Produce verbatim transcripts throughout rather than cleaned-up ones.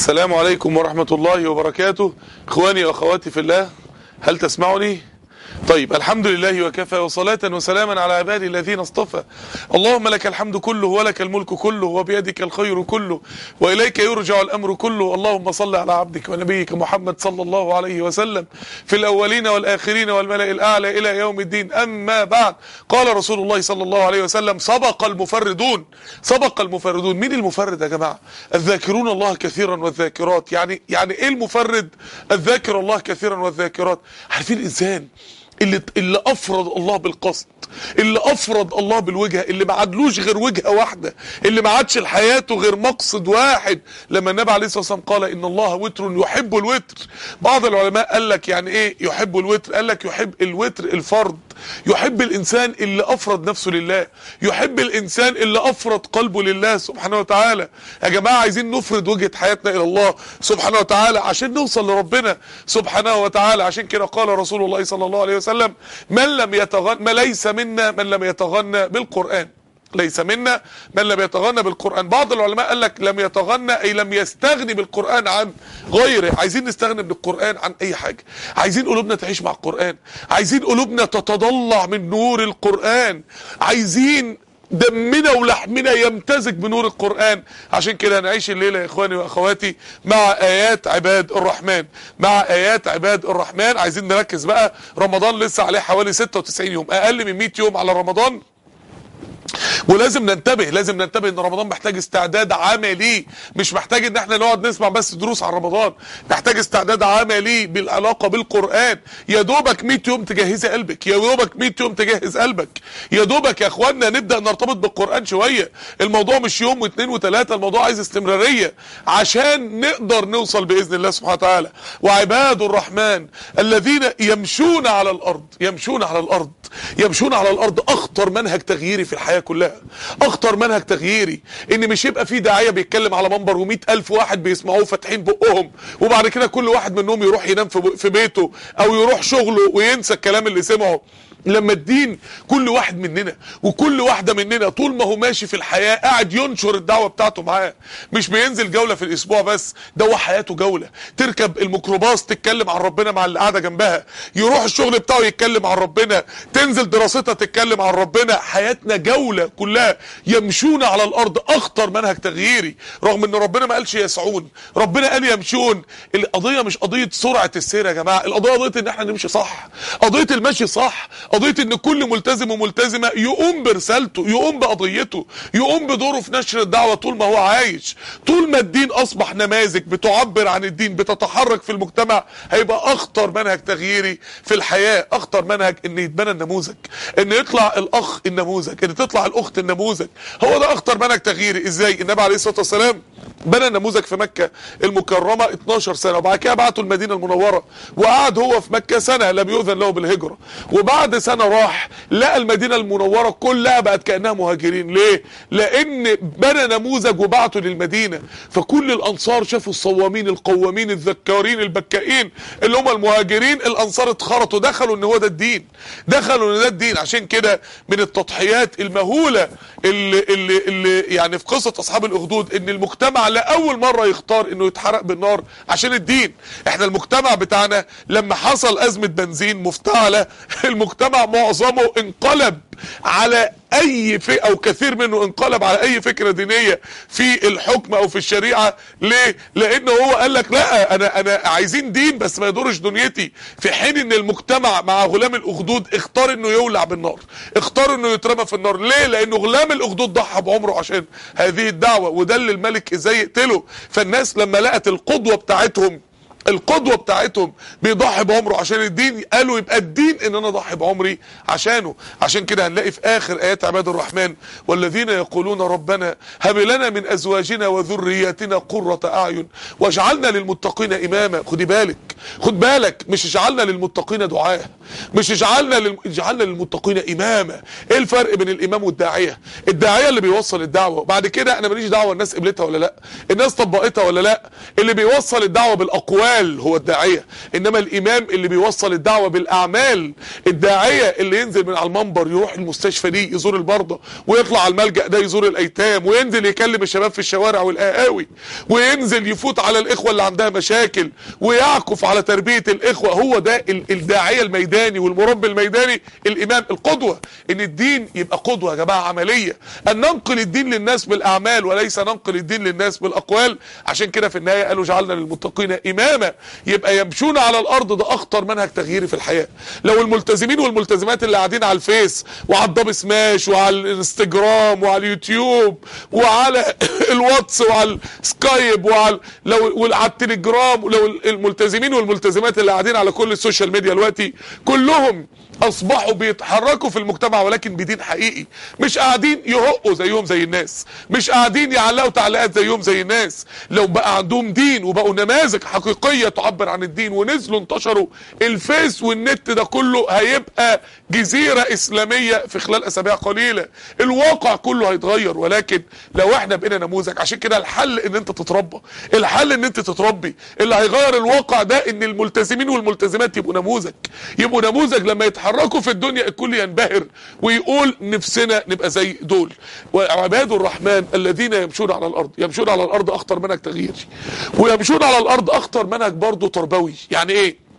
السلام عليكم ورحمة الله وبركاته. اخواني واخواتي في الله، هل تسمعني؟ طيب، الحمد لله وكفى، وصلاة وسلاما على عبادي الذين اصطفى. اللهم لك الحمد كله ولك الملك كله وبيدك الخير كله وإليك يرجع الأمر كله. اللهم صل على عبدك ونبيك محمد صلى الله عليه وسلم في الأولين والآخرين والملأ الأعلى إلى يوم الدين. أما بعد، قال رسول الله صلى الله عليه وسلم: سبق المفردون. سبق المفردون. مين المفرد يا جماعة؟ الذاكرون الله كثيرا والذاكرات. يعني يعني ايه المفرد؟ الذاكر الله كثيرا والذاكرات. عارفين الإنسان اللي اللي افرد الله بالقصد، اللي افرد الله بالوجهه، اللي ما عادلوش غير وجهه واحده، اللي ما عادش لحياته غير مقصد واحد. لما النبي عليه الصلاه والسلام قال ان الله وتر يحب الوتر، بعض العلماء قال لك يعني ايه يحب الوتر؟ قال لك يحب الوتر الفرد، يحب الانسان اللي افرد نفسه لله، يحب الانسان اللي افرد قلبه لله سبحانه وتعالى. يا جماعه عايزين نفرد وجهه حياتنا الى الله سبحانه وتعالى عشان نوصل لربنا سبحانه وتعالى. عشان كده قال رسول الله صلى الله عليه وسلم: من لم يتغنى ما ليس منا من لم يتغنى بالقرآن. ليس منا من لم يتغنى بالقرآن. بعض العلماء قال لك لم يتغنى اي لم يستغني بالقرآن عن غيره. عايزين نستغني بالقرآن عن اي حاجة، عايزين قلوبنا تعيش مع القرآن، عايزين قلوبنا تتضلع من نور القرآن، عايزين دمنا ولحمنا يمتزج بنور القرآن. عشان كده هنعيش الليلة يا اخواني واخواتي مع ايات عباد الرحمن، مع ايات عباد الرحمن. عايزين نركز بقى، رمضان لسه عليه حوالي ستة وتسعين يوم، اقل من مئة يوم على رمضان، ولازم ننتبه لازم ننتبه ان رمضان محتاج استعداد عملي، مش محتاج ان احنا نقعد نسمع بس دروس عن رمضان، محتاج استعداد عملي بالعلاقه بالقران. يا دوبك مئة يوم تجهزي قلبك، يا دوبك مئة يوم تجهز قلبك، يا دوبك يا اخوانا نبدا نرتبط بالقران شويه. الموضوع مش يوم واثنين وثلاثه، الموضوع عايز استمراريه عشان نقدر نوصل باذن الله سبحانه وتعالى. وعباد الرحمن الذين يمشون على الارض، يمشون على الارض يمشون على الارض اخطر منهج تغييري في الحياه كلها، اخطر منهج تغييري. ان مش يبقى في داعيه بيتكلم على منبر ومئة الف واحد بيسمعوه فاتحين بقهم، وبعد كده كل واحد منهم يروح ينام في بيته او يروح شغله وينسى الكلام اللي سمعه. لما الدين كل واحد مننا وكل واحدة مننا طول ما هو ماشي في الحياة قاعد ينشر الدعوة بتاعته معاه، مش بينزل جولة في الاسبوع بس، ده هو حياته جولة. تركب الميكروباص تتكلم عن ربنا مع اللي قاعدة جنبها، يروح الشغل بتاعه يتكلم عن ربنا، تنزل دراستها تتكلم عن ربنا. حياتنا جولة كلها. يمشون على الارض اخطر منهج تغييري، رغم ان ربنا ما قالش يسعون، ربنا قال يمشون. القضية مش قضية سرعة السير يا جماعة، القضية قضية ان احنا نمشي صح، قضية المشي صح، قضية ان كل ملتزم وملتزمة يقوم برسالته، يقوم بقضيته، يقوم بدوره في نشر الدعوة طول ما هو عايش. طول ما الدين اصبح نماذج بتعبر عن الدين بتتحرك في المجتمع، هيبقى اخطر منهج تغييري في الحياة. اخطر منهج ان يتبنى النموذج، ان يطلع الاخ النموذج، ان تطلع الاخت النموذج. هو ده اخطر منهج تغييري. ازاي؟ النبي عليه الصلاة والسلام بنى النموذج في مكة المكرمة اتناشر سنة، وبعد كده بعته المدينة المنورة، وقعد هو في مكة سنة لم يؤذن له بالهجرة، وبعد سنة راح لقى المدينة المنورة كلها بقت كأنها مهاجرين. ليه؟ لأن بنى نموذج وبعته للمدينة، فكل الأنصار شافوا الصوامين القوامين الذكارين البكائين اللي هم المهاجرين. الأنصار اتخرطوا، دخلوا ان هو ده الدين، دخلوا ان ده الدين. عشان كده من التضحيات المهولة اللي, اللي, اللي يعني في قصة أصحاب الأخدود، ان المجتمع لأول مرة يختار انه يتحرق بالنار عشان الدين. احنا المجتمع بتاعنا لما حصل أزمة بنزين مفتعلة، المجتمع معظمه انقلب على اي فئة او كثير منه انقلب على اي فكرة دينية في الحكم او في الشريعة. ليه؟ لانه هو قال لك لا، انا انا عايزين دين بس ما يضرش دنيتي، في حين ان المجتمع مع غلام الاخدود اختار انه يولع بالنار، اختار انه يترمى في النار. ليه؟ لانه غلام الاخدود ضحى بعمره عشان هذه الدعوة، وده اللي الملك ازاي يقتله. فالناس لما لقت القدوة بتاعتهم القدوة بتاعتهم بيضحي بعمره عشان الدين، قالوا يبقى الدين ان انا اضحي بعمري عشانه. عشان كده هنلاقي في اخر ايات عباد الرحمن: والذين يقولون ربنا هب لنا من ازواجنا وذرياتنا قرة اعين واجعلنا للمتقين اماما. خدي بالك خد بالك مش اجعلنا للمتقين دعاء، مش اجعلنا لل... اجعلنا للمتقين اماما. ايه الفرق بين الامام والداعية؟ الداعية اللي بيوصل الدعوة، بعد كده انا ماليش دعوة الناس قبلتها ولا لا، الناس طبقتها ولا لا، اللي بيوصل الدعوة بالاقوال بالاقوال هو الداعيه، انما الامام اللي بيوصل الدعوه بالاعمال. الداعيه اللي ينزل من على المنبر يروح المستشفى دي يزور المرضى، ويطلع على الملجأ ده يزور الايتام، وينزل يكلم الشباب في الشوارع والقهاوي، وينزل يفوت على الاخوه اللي عندها مشاكل ويعكف على تربيه الاخوه. هو ده الداعيه الميداني والمربي الميداني، الامام القدوه. ان الدين يبقى قدوه يا جماعه عمليه، ان ننقل الدين للناس بالاعمال وليس ننقل الدين للناس بالاقوال. عشان كده في النهايه قالوا جعلنا للمتقين اماما. يبقى يمشون على الارض ده اخطر منهج تغييري في الحياه. لو الملتزمين والملتزمات اللي قاعدين على الفيس وعلى الدب سماش وعلى الانستجرام وعلى اليوتيوب وعلى الواتس وعلى السكايب وعلى لو وعلى التليجرام، لو الملتزمين والملتزمات اللي قاعدين على كل السوشيال ميديا دلوقتي كلهم اصبحوا بيتحركوا في المجتمع ولكن بدين حقيقي، مش قاعدين يهقوا زيهم زي الناس، مش قاعدين يعلقوا تعليقات زيهم زي الناس. لو بقى عندهم دين وبقوا نماذج حقيقيه تعبر عن الدين ونزلوا انتشروا، الفيس والنت ده كله هيبقى جزيره اسلاميه في خلال اسابيع قليله. الواقع كله هيتغير. ولكن لو احنا بقينا نموذج، عشان كده الحل ان انت تتربى، الحل ان انت تتربي. اللي هيغير الواقع ده ان الملتزمين والملتزمات يبقوا نموذج، يبقوا نموذج لما يتحركوا في الدنيا الكل ينبهر ويقول نفسنا نبقى زي دول. وعباد الرحمن الذين يمشون على الارض، يمشون على الارض اخطر منهج تغييري، ويمشون على الارض اخطر منهج برضه تربوي. يعني ايه؟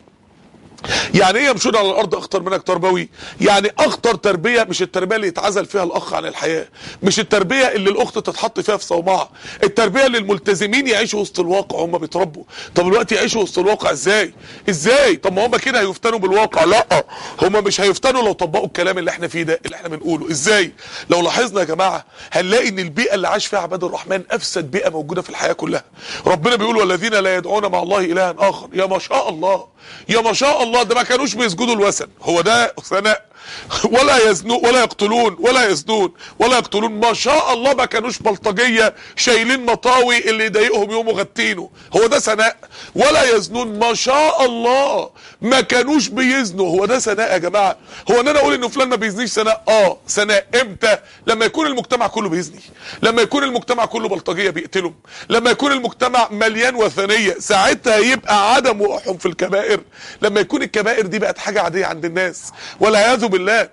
يعني ايه يمشون على الارض اخطر منهج تربوي؟ يعني اخطر تربيه مش التربيه اللي يتعزل فيها الاخ عن الحياه، مش التربيه اللي الاخت تتحط فيها في صومعه، التربيه اللي الملتزمين يعيشوا وسط الواقع وهم بيتربوا. طب دلوقتي يعيشوا وسط الواقع ازاي؟ ازاي؟ طب ما هم كده هيفتنوا بالواقع. لا، هم مش هيفتنوا لو طبقوا الكلام اللي احنا فيه ده اللي احنا بنقوله. ازاي؟ لو لاحظنا يا جماعه هنلاقي ان البيئه اللي عاش فيها عباد الرحمن افسد بيئه موجوده في الحياه كلها. ربنا بيقول والذين لا يدعون مع الله الها اخر. يا ما شاء الله، يا ما شاء الله، ده ما كانوش بيسجدوا الوثن. هو ده ثناء؟ ولا يزنون ولا يقتلون ولا يزنون ولا يقتلون. ما شاء الله ما كانوش بلطجيه شايلين مطاوي اللي يضايقهم يقوموا غتينه. هو ده ثناء؟ ولا يزنون. ما شاء الله ما كانوش بيزنوا. هو ده ثناء يا جماعه؟ هو ان انا اقول انه فلان ما بيزنيش ثناء؟ اه ثناء. امتى؟ لما يكون المجتمع كله بيزني، لما يكون المجتمع كله بلطجيه بيقتلهم، لما يكون المجتمع مليان وثنيه، ساعتها يبقى عدم وقوعهم في الكبائر. لما يكون الكبائر دي بقت حاجه عاديه عند الناس والعياذ بالله،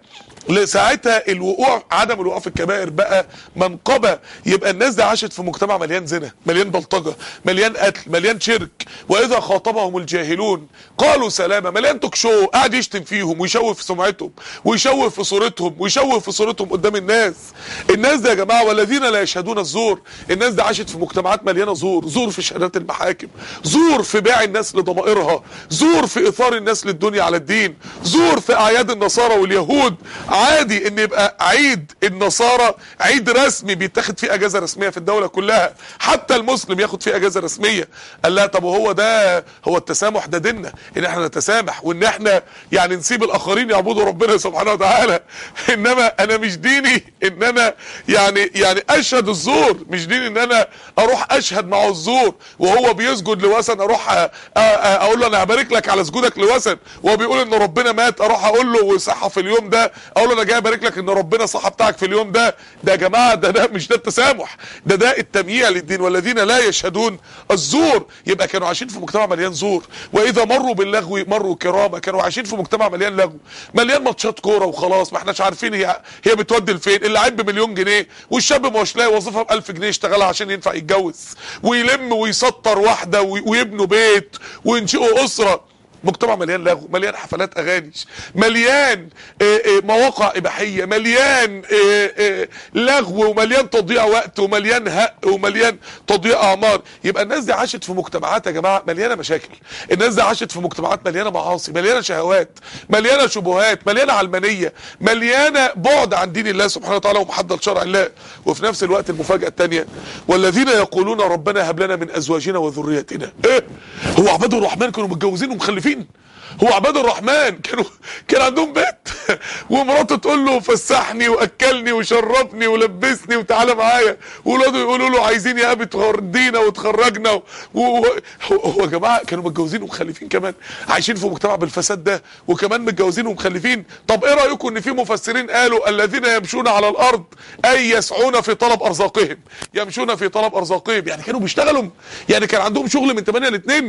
ساعتها الوقوع، عدم الوقوع في الكبائر بقى منقبه. يبقى الناس دي عاشت في مجتمع مليان زنا، مليان بلطجه، مليان قتل، مليان شرك. واذا خاطبهم الجاهلون قالوا سلاما. مليان توك شو قاعد يشتم فيهم ويشوه في سمعتهم ويشوه في صورتهم ويشوه في صورتهم قدام الناس. الناس دي يا جماعه والذين لا يشهدون الزور. الناس دي عاشت في مجتمعات مليانه زور، زور في شهادات المحاكم، زور في بيع الناس لضمائرها، زور في اثار الناس للدنيا على الدين، زور في اعياد النصارى واليهود. عادي ان يبقى عيد النصارى عيد رسمي بيتاخد فيه اجازه رسميه في الدوله كلها، حتى المسلم ياخد فيه اجازه رسميه. قال لا، طب وهو ده هو التسامح؟ ده ديننا ان احنا نتسامح وان احنا يعني نسيب الاخرين يعبدوا ربنا سبحانه وتعالى. انما انا مش ديني ان انا يعني يعني اشهد الزور، مش ديني ان انا اروح اشهد معه الزور وهو بيسجد لوثن اروح أ أ اقول له انا هبارك لك على سجودك لوثن، وهو بيقول ان ربنا مات اروح اقول له وصحى في اليوم ده اقول له انا جاي ابارك لك ان ربنا صحى بتاعك في اليوم ده. ده يا جماعه ده ده مش ده التسامح، ده ده التمييع للدين. والذين لا يشهدون الزور. يبقى كانوا عايشين في مجتمع مليان زور. واذا مروا باللغو مروا كرامه. كانوا عايشين في مجتمع مليان لغو، مليان ماتشات كوره وخلاص، ما احناش عارفين هي هي بتودي لفين. اللعيب بمليون جنيه والشاب ما هوش لاقي وظيفه ب ألف جنيه يشتغلها عشان ينفع يتجوز ويلم ويسطر واحده ويبنوا بيت وينشئوا اسره. مجتمع مليان لغو، مليان حفلات اغاني، مليان آآ آآ مواقع اباحيه، مليان آآ لغو ومليان تضييع وقت ومليان هق ومليان تضييع اعمار. يبقى الناس دي عاشت في مجتمعات يا جماعه مليانه مشاكل. الناس دي عاشت في مجتمعات مليانه معاصي، مليانه شهوات، مليانه شبهات، مليانه علمانيه، مليانه بعد عن دين الله سبحانه وتعالى ومحدد شرع الله. وفي نفس الوقت المفاجاه الثانيه والذين يقولون ربنا هب لنا من ازواجنا وذرياتنا. ايه؟ هو عباد الرحمن كانوا متجوزين ومخلفين؟ هو عباد الرحمن كانوا كان عندهم بيت ومراته تقول له فسحني واكلني وشربني ولبسني وتعالى معايا، واولاده يقولوا له عايزين يا ابي تغردينا وتخرجنا و... و... هو يا جماعه كانوا متجوزين ومخلفين كمان، عايشين في مجتمع بالفساد ده وكمان متجوزين ومخلفين. طب ايه رايكم ان في مفسرين قالوا الذين يمشون على الارض اي يسعون في طلب ارزاقهم، يمشون في طلب ارزاقهم، يعني كانوا بيشتغلوا، يعني كان عندهم شغل من تمانية ل اتنين.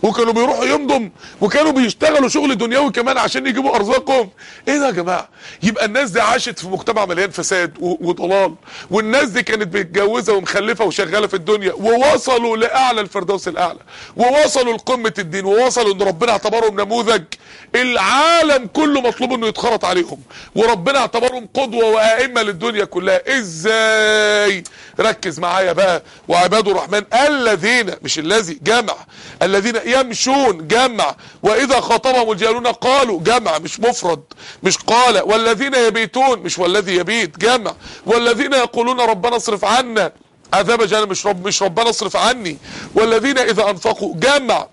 وكانوا بيروحوا يمضوا وكانوا بيشتغلوا شغل دنيوي كمان عشان يجيبوا ارزاقهم. ايه ده يا جماعه؟ يبقى الناس دي عاشت في مجتمع مليان فساد وضلال، والناس دي كانت متجوزه ومخلفه وشغاله في الدنيا، ووصلوا لاعلى الفردوس الاعلى، ووصلوا لقمه الدين، ووصلوا ان ربنا اعتبرهم نموذج العالم كله مطلوب انه يتخرط عليهم، وربنا اعتبرهم قدوه وائمه للدنيا كلها. ازاي؟ ركز معايا بقى. وعباد الرحمن الذين، مش الذي، جمع، الذين يمشون جمع، واذا خاطبهم الجاهلون قالوا جمع مش مفرد مش قال، والذين يبيتون مش والذي يبيت جمع، والذين يقولون ربنا اصرف عنا عذاب جهنم مش رب مش ربنا اصرف عني، والذين اذا انفقوا جمع،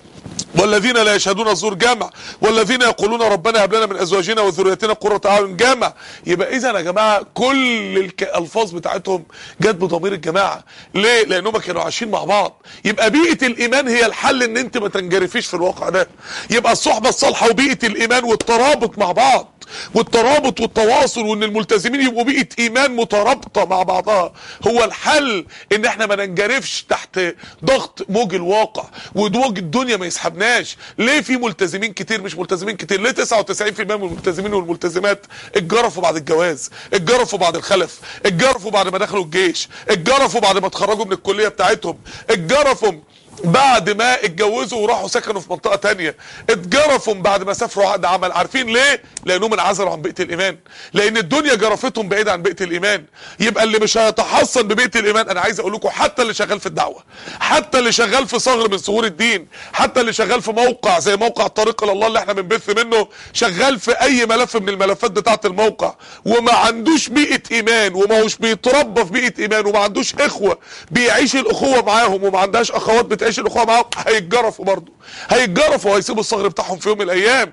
والذين لا يشهدون الزور جمع، والذين يقولون ربنا هب لنا من ازواجنا وذرياتنا قرة اعين جمع. يبقى اذا يا جماعه كل الالفاظ بتاعتهم جت بضمير الجماعه. ليه؟ لانهم كانوا عايشين مع بعض. يبقى بيئه الايمان هي الحل ان انت ما تنجرفيش في الواقع ده. يبقى الصحبه الصالحه وبيئه الايمان والترابط مع بعض، والترابط والتواصل، وان الملتزمين يبقوا بيئه ايمان مترابطه مع بعضها هو الحل، ان احنا ما ننجرفش تحت ضغط موج الواقع وموج الدنيا ما يسحبناش. ليه في ملتزمين كتير مش ملتزمين كتير؟ ليه تسعة وتسعين في المية من الملتزمين والملتزمات اتجرفوا بعد الجواز، اتجرفوا بعد الخلف، اتجرفوا بعد ما دخلوا الجيش، اتجرفوا بعد ما اتخرجوا من الكليه بتاعتهم، اتجرفوا بعد ما اتجوزوا وراحوا سكنوا في منطقه تانية، اتجرفوا بعد ما سافروا عقد عمل. عارفين ليه؟ لانهم انعزلوا عن بيئه الايمان، لان الدنيا جرفتهم بعيد عن بيئه الايمان. يبقى اللي مش هيتحصن ببيئه الايمان، انا عايز اقول لكم حتى اللي شغال في الدعوه، حتى اللي شغال في ثغر من ثغور الدين، حتى اللي شغال في موقع زي موقع الطريق الى الله اللي احنا بنبث منه، شغال في اي ملف من الملفات بتاعه الموقع وما عندوش بيئه ايمان، وما هوش بيتربى في بيئه ايمان، وما عندوش اخوه بيعيش الاخوه معاهم، وما عندهاش اخوات بتعيش ايش الاخوه معاهم، هيتجرفوا برضه، هيتجرفوا وهيسيبوا الصغر بتاعهم في يوم من الايام.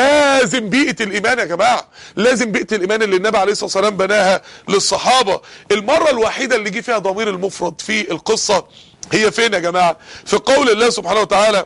لازم بيئه الايمان يا جماعه، لازم بيئه الايمان اللي النبي عليه الصلاه والسلام بناها للصحابه. المره الوحيده اللي جه فيها ضمير المفرد في القصه هي فين يا جماعه؟ في قول الله سبحانه وتعالى: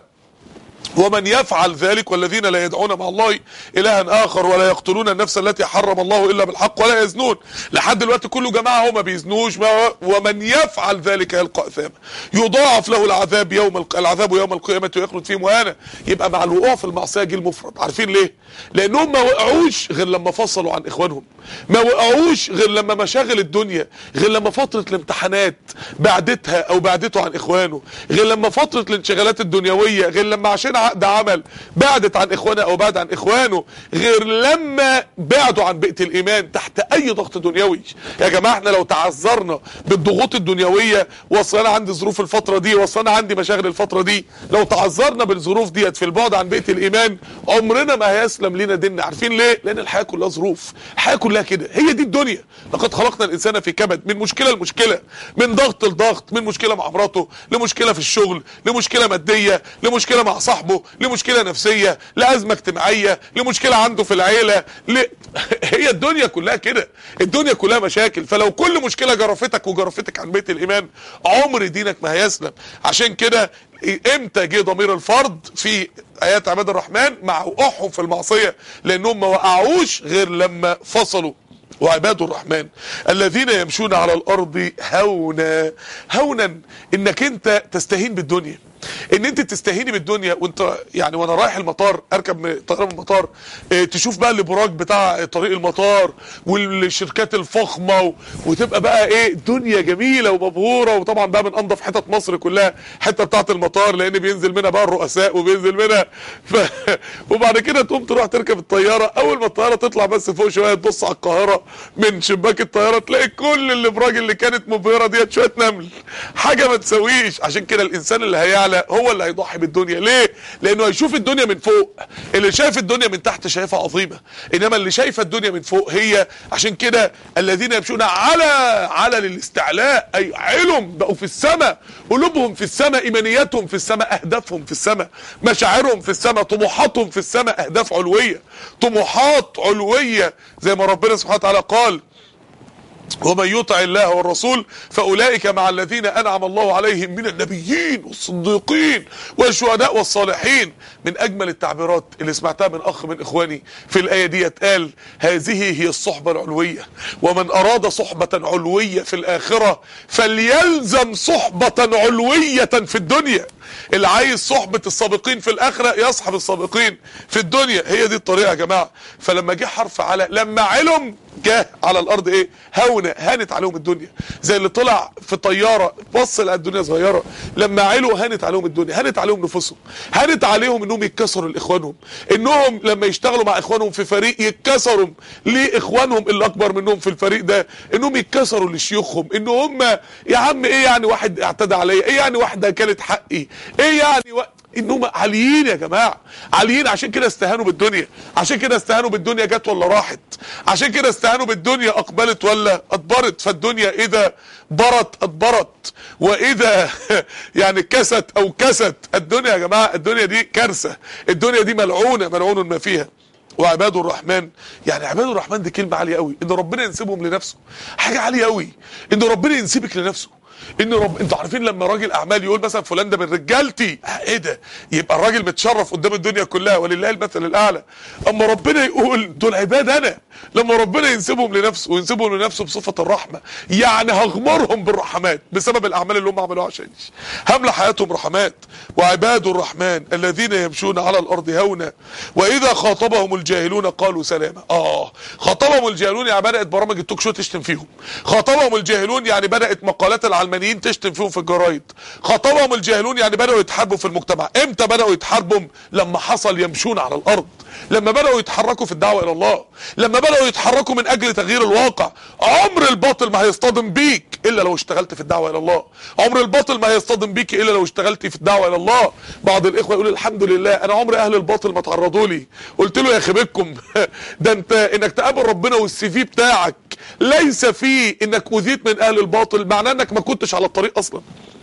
ومن يفعل ذلك والذين لا يدعون مع الله إلها آخر ولا يقتلون النفس التي حرم الله إلا بالحق ولا يزنون. لحد دلوقتي كله جماعة هو ما بيزنوش. ومن يفعل ذلك يلقى أثاما يضاعف له العذاب يوم العذاب يوم القيامة ويخلد فيه مهانا. يبقى مع الوقوع في المعصية جه المفرد. عارفين ليه؟ لأنهم ما وقعوش غير لما فصلوا عن إخوانهم، ما وقعوش غير لما مشاغل الدنيا، غير لما فترة الامتحانات بعدتها أو بعدته عن إخوانه، غير لما فترة الانشغالات الدنيوية، غير لما عشان عقد عمل بعدت عن إخوانه أو بعد عن إخوانه، غير لما بعدوا عن بيئة الإيمان تحت أي ضغط دنيوي. يا جماعة احنا لو تعذرنا بالضغوط الدنيوية، وصلنا عندي ظروف الفترة دي، وصلنا عندي مشاغل الفترة دي، لو تعذرنا بالظروف ديت في البعد عن بيئة الإيمان، عمرنا ما هيسلم لينا ديننا. عارفين ليه؟ لأن الحياة كلها ظروف، الحياة كلها كده، هي دي الدنيا. لقد خلقنا الإنسان في كبد، من مشكلة لمشكلة، من ضغط لضغط، من مشكلة مع مراته لمشكلة في الشغل، لمشكلة مادية، لمشكلة مع صاحبه، لمشكلة نفسية، لأزمة اجتماعية، لمشكلة عنده في العيلة، ل... هي الدنيا كلها كده، الدنيا كلها مشاكل. فلو كل مشكلة جرفتك وجرفتك عن بيت الإيمان، عمر دينك ما هيسلم. عشان كده امتى جه ضمير الفرد في آيات عباد الرحمن؟ مع وقوعهم في المعصية، لأنهم ما وقعوش غير لما فصلوا. وعباد الرحمن الذين يمشون على الارض هونا. هونا انك انت تستهين بالدنيا، ان انت تستهيني بالدنيا. وانت يعني وانا رايح المطار اركب من طياره من المطار، اه تشوف بقى الابراج بتاع طريق المطار والشركات الفخمه و... وتبقى بقى ايه دنيا جميله ومبهوره. وطبعا بقى من انظف حتت مصر كلها حته بتاعه المطار، لان بينزل منها بقى الرؤساء وبينزل منها ف... وبعد كده تقوم تروح تركب الطياره. اول ما الطياره تطلع بس فوق شويه تبص على القاهره من شباك الطياره، تلاقي كل الابراج اللي كانت مبهره ديت شويه نمل، حاجه ما تسويش. عشان كده الانسان اللي هيعلى هو اللي هيضحي بالدنيا. ليه؟ لانه هيشوف الدنيا من فوق. اللي شايف الدنيا من تحت شايفها عظيمه، انما اللي شايفه الدنيا من فوق هي. عشان كده الذين يمشون على على للاستعلاء، اي علم بقوا في السماء، قلوبهم في السماء، ايمانياتهم في السماء، اهدافهم في السماء، مشاعرهم في السماء، طموحاتهم في السماء، اهداف علويه، طموحات علويه، زي ما ربنا سبحانه وتعالى قال: ومن يطع الله والرسول فأولئك مع الذين أنعم الله عليهم من النبيين والصديقين والشهداء والصالحين. من أجمل التعبيرات اللي سمعتها من أخ من إخواني في الآية دي، قال: هذه هي الصحبة العلوية، ومن أراد صحبة علوية في الآخرة فليلزم صحبة علوية في الدنيا. اللي عايز صحبة السابقين في الاخرة يصحب السابقين في الدنيا. هي دي الطريقة يا جماعة. فلما جه حرف على لما علم جه على الارض ايه؟ هونة، هانت عليهم الدنيا. زي اللي طلع في طيارة بص لقى الدنيا صغيرة، لما علوا هانت عليهم الدنيا، هانت عليهم نفوسهم، هانت عليهم انهم يتكسروا لاخوانهم، انهم لما يشتغلوا مع اخوانهم في فريق يتكسروا لاخوانهم اللي اكبر منهم في الفريق ده، انهم يتكسروا لشيوخهم، ان هم يا عم ايه يعني واحد اعتدى عليا، ايه يعني واحده كانت حقي، ايه يعني و... انهم عاليين يا جماعه، عاليين. عشان كده استهانوا بالدنيا، عشان كده استهانوا بالدنيا جت ولا راحت، عشان كده استهانوا بالدنيا اقبلت ولا ادبرت. فالدنيا اذا برت ادبرت، واذا يعني كست او كست. الدنيا يا جماعه الدنيا دي كارثه، الدنيا دي ملعونه، ملعون ما فيها. وعباد الرحمن، يعني عباد الرحمن دي كلمه عاليه قوي، ان ربنا ينسبهم لنفسه حاجه عاليه قوي، ان ربنا ينسبك لنفسه. ان رب انتوا عارفين لما راجل اعمال يقول مثلا فلان ده من رجالتي، ايه ده؟ يبقى الراجل متشرف قدام الدنيا كلها ولله المثل الاعلى. اما ربنا يقول دول عباد انا، لما ربنا ينسبهم لنفسه وينسبهم لنفسه بصفه الرحمه، يعني هغمرهم بالرحمات بسبب الاعمال اللي هم عملوها عشاني، هملى حياتهم رحمات. وعباد الرحمن الذين يمشون على الارض هونا واذا خاطبهم الجاهلون قالوا سلاما. اه خاطبهم الجاهلون يعني بدات برامج التوك شو تشتم فيهم، خاطبهم الجاهلون يعني بدات مقالات العلمانيين تشتم فيهم في الجرايد، خاطبهم الجاهلون يعني بداوا يتحاربوا في المجتمع. امتى بداوا يتحاربوا؟ لما حصل يمشون على الارض، لما بداوا يتحركوا في الدعوه الى الله، لما بداوا يتحركوا من اجل تغيير الواقع. عمر الباطل ما هيصطدم بيك الا لو اشتغلت في الدعوه الى الله، عمر الباطل ما هيصطدم بيك الا لو اشتغلت في الدعوه الى الله. بعض الاخوه يقول الحمد لله انا عمر اهل الباطل ما تعرضوا لي. قلت له يا خبيبكم ده انت انك تقابل ربنا والسي في بتاعك ليس فيه انك اذيت من اهل الباطل، معناه انك ما كنتش على الطريق اصلا.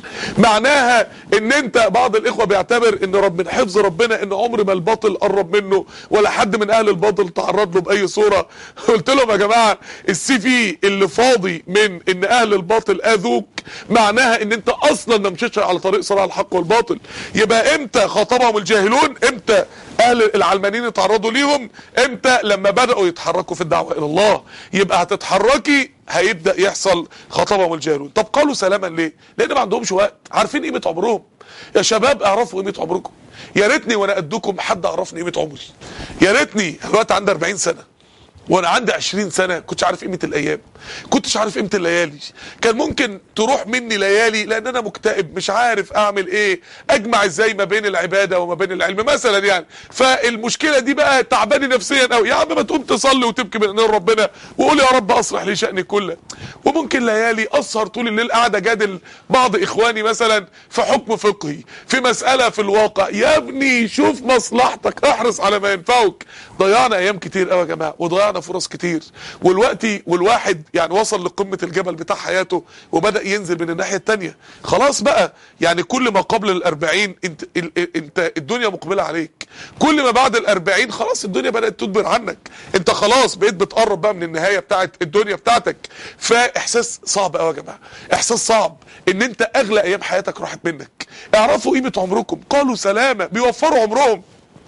معناها ان انت، بعض الاخوه بيعتبر ان رب من حفظ ربنا ان عمر ما الباطل قرب منه ولا حد من اهل الباطل تعرض له باي صوره. قلت لهم يا جماعه السي في اللي فاضي من ان اهل الباطل اذوك معناها ان انت اصلا ما مشيتش على طريق صراع الحق والباطل. يبقى امتى خاطبهم الجاهلون؟ امتى اهل العلمانيين اتعرضوا ليهم؟ امتى؟ لما بداوا يتحركوا في الدعوه الى الله. يبقى هتتحركي هيبدا يحصل خاطبهم الجاهلون. طب قالوا سلاما ليه؟ لان ما عندهمش وقت، عارفين قيمه عمرهم. يا شباب اعرفوا قيمه عمركم. يا ريتني وانا قدكم حد عرفني قيمه عمري. يا ريتني الوقت عندي أربعين سنه وانا عندي عشرين سنه كنتش عارف قيمه الايام، كنتش عارف قيمه الليالي. كان ممكن تروح مني ليالي لان انا مكتئب مش عارف اعمل ايه، اجمع ازاي ما بين العباده وما بين العلم مثلا يعني. فالمشكله دي بقى تعباني نفسيا قوي. يا عم ما تقوم تصلي وتبكي من عين ربنا وقول يا رب اصلح لي شأني كله. وممكن ليالي اسهر طول الليل قاعد اجادل بعض اخواني مثلا في حكم فقهي، في مساله في الواقع. يا ابني شوف مصلحتك، احرص على ما ينفعك. ضيعنا ايام كتير قوي يا جماعه، وضيعنا فرص كتير. والوقت والواحد يعني وصل لقمه الجبل بتاع حياته وبدا ينزل من الناحيه الثانيه. خلاص بقى يعني كل ما قبل الأربعين انت انت الدنيا مقبله عليك، كل ما بعد الأربعين خلاص الدنيا بدات تدبر عنك. انت خلاص بقيت بتقرب بقى من النهايه بتاعت الدنيا بتاعتك. فاحساس صعب قوي يا جماعه، احساس صعب ان انت اغلى ايام حياتك راحت منك. اعرفوا قيمه عمركم. قالوا سلامه، بيوفروا عمرهم.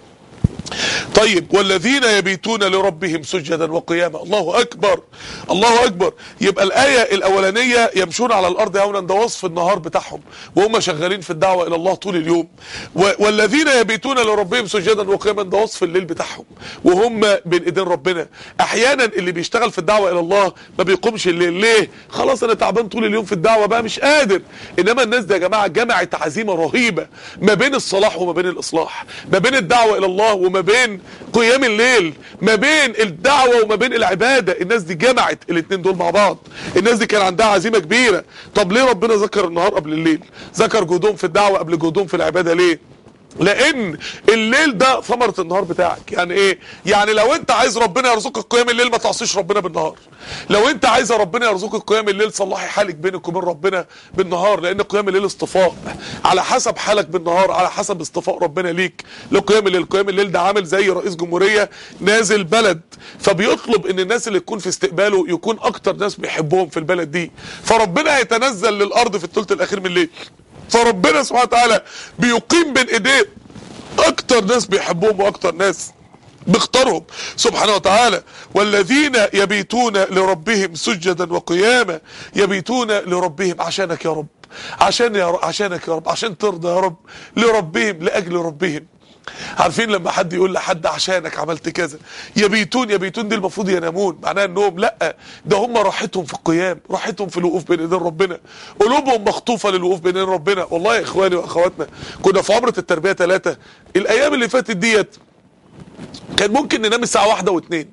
طيب والذين يبيتون لربهم سجدا وقياما. الله اكبر، الله اكبر. يبقى الايه الاولانيه يمشون على الارض هونا ده وصف النهار بتاعهم وهم شغالين في الدعوه الى الله طول اليوم. والذين يبيتون لربهم سجدا وقياما ده وصف الليل بتاعهم وهم بين ايدين ربنا. احيانا اللي بيشتغل في الدعوه الى الله ما بيقومش الليل. ليه؟ خلاص انا تعبان طول اليوم في الدعوه بقى مش قادر. انما الناس دي يا جماعه جمعت عزيمه رهيبه ما بين الصلاح وما بين الاصلاح، ما بين الدعوه الى الله وما بين قيام الليل، ما بين الدعوة وما بين العبادة. الناس دي جمعت الاثنين دول مع بعض. الناس دي كان عندها عزيمة كبيرة. طب ليه ربنا ذكر النهار قبل الليل؟ ذكر جهودهم في الدعوة قبل جهودهم في العبادة ليه؟ لان الليل ده ثمرة النهار بتاعك. يعني ايه؟ يعني لو انت عايز ربنا يرزقك قيام الليل ما تعصيش ربنا بالنهار. لو انت عايز ربنا يرزقك قيام الليل صلحي حالك بينك وبين ربنا بالنهار، لان قيام الليل اصطفاء على حسب حالك بالنهار، على حسب اصطفاء ربنا ليك لقيام الليل. قيام الليل ده عامل زي رئيس جمهورية نازل بلد فبيطلب ان الناس اللي تكون في استقباله يكون اكتر ناس بيحبهم في البلد دي، فربنا يتنزل للارض في الثلث الاخير من الليل، فربنا سبحانه وتعالى بيقيم بين ايديه اكتر ناس بيحبهم واكتر ناس بيختارهم سبحانه وتعالى. والذين يبيتون لربهم سجدا وقياما، يبيتون لربهم عشانك يا رب، عشان يا رب، عشانك يا رب، عشان ترضى يا رب، لربهم، لاجل ربهم. عارفين لما حد يقول لحد عشانك عملت كذا، يبيتون، يبيتون دي المفروض ينامون، معناها النوم، لا ده هم راحتهم في القيام، راحتهم في الوقوف بين ايدين ربنا، قلوبهم مخطوفه للوقوف بين ايدين ربنا. والله يا اخواني واخواتنا كنا في عمره التربيه ثلاثه، الايام اللي فاتت ديت كان ممكن ننام الساعه واحدة واثنين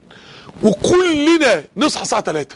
وكلنا نصحى الساعه ثلاثة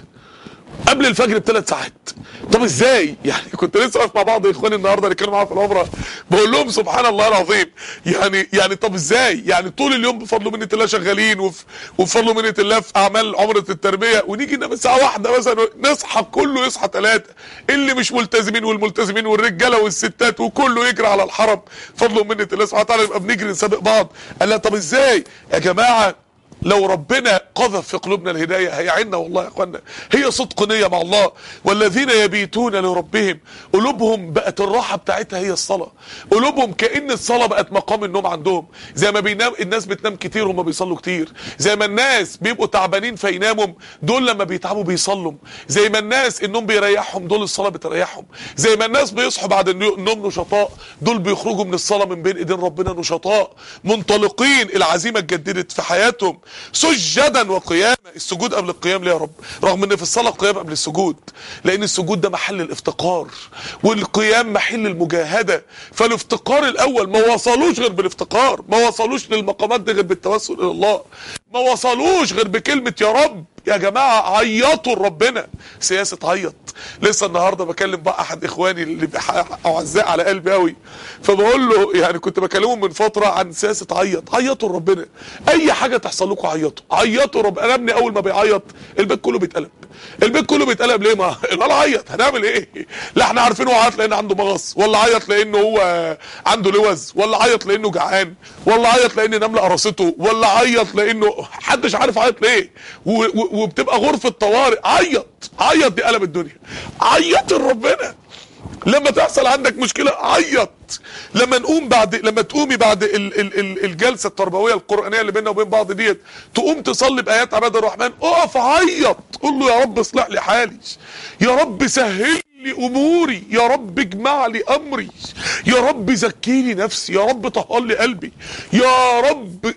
قبل الفجر بثلاث ساعات. طب ازاي يعني؟ كنت لسه واقف مع بعض اخواني النهارده اللي كانوا معايا في العمره، بقول لهم سبحان الله العظيم، يعني يعني طب ازاي يعني طول اليوم بفضل منه الله شغالين، وف- وبفضل منه الله في اعمال عمره التربيه، ونيجي ننام الساعه واحدة مثلا، نصحى كله يصحى ثلاثة، اللي مش ملتزمين والملتزمين والرجاله والستات وكله يجري على الحرم فضل منه الله سبحانه وتعالى، يبقى بنجري نسابق بعض. قال لا طب ازاي يا جماعه؟ لو ربنا قذف في قلوبنا الهداية هيعيننا والله يا اخوانا، هي صدق نية مع الله. والذين يبيتون لربهم، قلوبهم بقت الراحة بتاعتها هي الصلاة، قلوبهم كأن الصلاة بقت مقام النوم عندهم. زي ما بينام الناس بتنام كتير هم بيصلوا كتير، زي ما الناس بيبقوا تعبانين فيناموا، دول لما بيتعبوا بيصلوا، زي ما الناس النوم بيريحهم دول الصلاة بتريحهم، زي ما الناس بيصحوا بعد النوم نشطاء دول بيخرجوا من الصلاة من بين ايدين ربنا نشطاء منطلقين، العزيمة اتجددت في حياتهم. سجدا وقياما، السجود قبل القيام ليه يا رب؟ رغم ان في الصلاه القيام قبل السجود، لان السجود ده محل الافتقار والقيام محل المجاهده، فالافتقار الاول ما وصلوش غير بالافتقار، ما وصلوش للمقامات دي غير بالتوسل الى الله، ما وصلوش غير بكلمه يا رب. يا جماعه عيطوا لربنا، سياسه عيط. لسه النهارده بكلم بقى احد اخواني اللي اعزاء على قلبي قوي، فبقول له يعني كنت بكلمه من فتره عن سياسه عيط، عيطوا لربنا، اي حاجه تحصل لكم عيطوا، عيطوا رب. انا ابني اول ما بيعيط البيت كله بيتقلب، البيت كله بيتقلب ليه؟ ما الولد عيط هنعمل ايه؟ لا احنا عارفين هو عيط لان عنده مغص، ولا عيط لانه هو عنده لوز، ولا عيط لانه جعان، ولا عيط لان نمله قرصته، ولا عيط لانه محدش عارف عيط ليه، و- و- وبتبقى غرفه طوارئ. عيط عيط، دي قلب الدنيا. عيط لربنا لما تحصل عندك مشكله، عيط. لما نقوم بعد لما تقومي بعد ال ال ال الجلسه التربويه القرانيه اللي بيننا وبين بعض ديت، تقوم تصلي بايات عباد الرحمن، اقف عيط، قول له يا رب اصلح لي حالي، يا رب سهل لي اموري، يا رب اجمع لي امري، يا رب زكيني نفسي، يا رب طهر لي قلبي، يا رب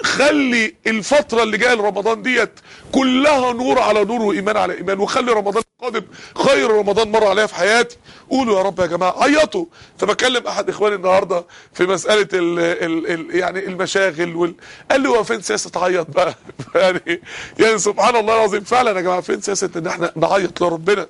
خلي الفترة اللي جاية لرمضان ديت كلها نور على نور وإيمان على إيمان، وخلي رمضان القادم خير رمضان مر عليها في حياتي. قولوا يا رب يا جماعة، عيطوا. فبكلم أحد إخواني النهاردة في مسألة ال ال ال يعني المشاغل وال... قال لي هو فين سياسة عيط بقى؟ يعني يعني سبحان الله العظيم، فعلا يا جماعة فين سياسة إن احنا نعيط لربنا؟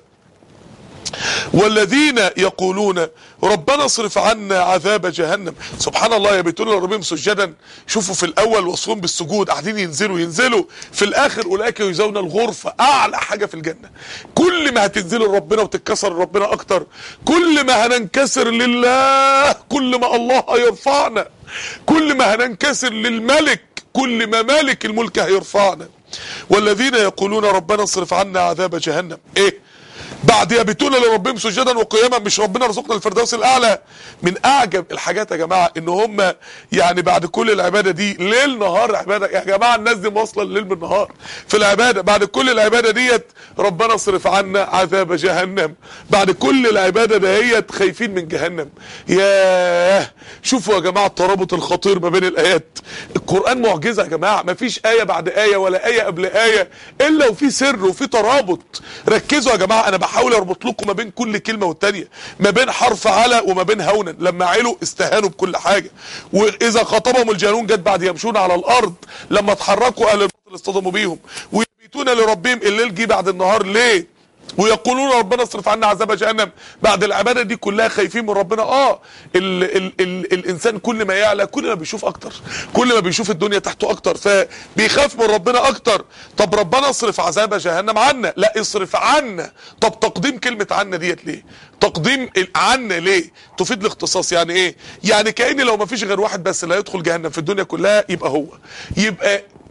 والذين يقولون ربنا اصرف عنا عذاب جهنم، سبحان الله، يبيتون لربهم سجدا. شوفوا في الاول وصفهم بالسجود، قاعدين ينزلوا ينزلوا، في الاخر اولئك يجزون الغرفه، اعلى حاجه في الجنه. كل ما هتنزلوا لربنا وتتكسر لربنا اكتر، كل ما هننكسر لله، كل ما الله هيرفعنا، كل ما هننكسر للملك، كل ما مالك الملك هيرفعنا. والذين يقولون ربنا اصرف عنا عذاب جهنم، ايه بعد يبيتون لربهم سجدا وقياما؟ مش ربنا رزقنا الفردوس الاعلى؟ من اعجب الحاجات يا جماعه ان هم يعني بعد كل العباده دي ليل نهار عباده يا جماعه، الناس دي واصله الليل بالنهار في العباده. بعد كل العباده ديت ربنا اصرف عنا عذاب جهنم، بعد كل العباده دهيت خايفين من جهنم. ياه، شوفوا يا جماعه الترابط الخطير ما بين الايات. القران معجزه يا جماعه، ما فيش ايه بعد ايه ولا ايه قبل ايه الا وفي سر وفي ترابط. ركزوا يا جماعه، انا بحاول اربط لكم ما بين كل كلمه والتانيه، ما بين حرف على وما بين هونا. لما علوا استهانوا بكل حاجه، واذا خاطبهم الجاهلون جت بعد يمشون على الارض، لما اتحركوا اهل الباطل اصطدموا بيهم. ويبيتون لربهم، الليل جه بعد النهار ليه؟ ويقولون ربنا اصرف عنا عذاب جهنم. بعد العباده دي كلها خايفين من ربنا. اه ال ال ال الانسان كل ما يعلى كل ما بيشوف اكتر، كل ما بيشوف الدنيا تحته اكتر، فبيخاف من ربنا اكتر. طب ربنا اصرف عذاب جهنم عنا، لا اصرف عنا. طب تقديم كلمه عنا ديت ليه؟ تقديم عنا ليه؟ تفيد الاختصاص. يعني ايه؟ يعني كأن لو ما فيش غير واحد بس اللي هيدخل جهنم في الدنيا كلها يبقى هو، يبقى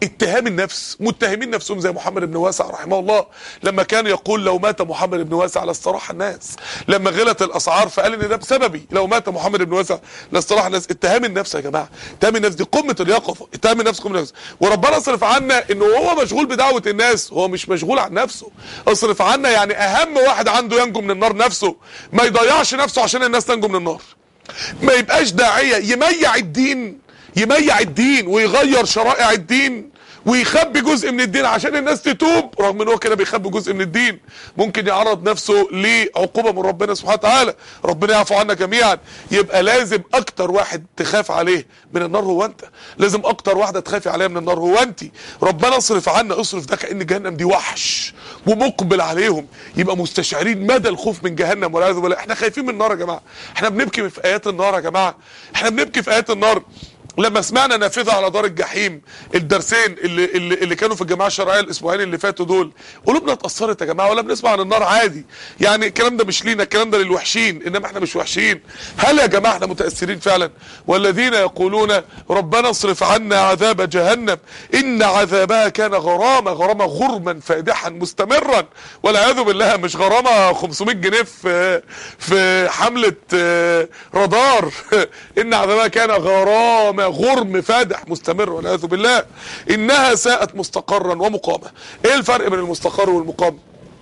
اتهام النفس، متهمين نفسهم زي محمد بن واسع رحمه الله لما كان يقول لو مات محمد بن واسع لاستراح الناس، لما غلت الاسعار فقال ان ده بسببي، لو مات محمد بن واسع لاستراح الناس. اتهام النفس يا جماعه، اتهام النفس دي قمه اليقظه، اتهام النفس قمه النفس. وربنا اصرف عنا انه هو مشغول بدعوه الناس، هو مش مشغول عن نفسه. اصرف عنا يعني اهم واحد عنده ينجو من النار نفسه، ما يضيعش نفسه عشان الناس تنجو من النار، ما يبقاش داعيه يميع الدين، يميع الدين ويغير شرائع الدين ويخبي جزء من الدين عشان الناس تتوب، رغم ان هو كده بيخبي جزء من الدين، ممكن يعرض نفسه لعقوبه من ربنا سبحانه وتعالى. ربنا يعفو عنا جميعا. يبقى لازم اكتر واحد تخاف عليه من النار هو انت، لازم اكتر واحده تخافي عليها من النار هو انت. ربنا اصرف عنا، اصرف ده كأن جهنم دي وحش ومقبل عليهم، يبقى مستشعرين مدى الخوف من جهنم والعياذ بالله. احنا خايفين من النار يا جماعه، احنا بنبكي في ايات النار يا جماعه، احنا بنبكي في ايات النار. لما سمعنا نافذة على دار الجحيم، الدرسين اللي, اللي, اللي كانوا في الجماعة الشرعية الاسبوعين اللي فاتوا دول، قلوبنا اتأثرت يا جماعة. ولا بنسمع عن النار عادي يعني، الكلام ده مش لينا، الكلام ده للوحشين، انما احنا مش وحشين. هل يا جماعة احنا متأثرين فعلا؟ والذين يقولون ربنا اصرف عنا عذاب جهنم ان عذابها كان غرامة، غرامة غرما فادحا مستمرا والعياذ بالله، مش غرامة خمسمائة جنيه في في حملة رادار ان عذابها كان غرامة غرم فادح مستمر والعياذ بالله. انها ساءت مستقرا ومقامه. ايه الفرق بين المستقر والمقام؟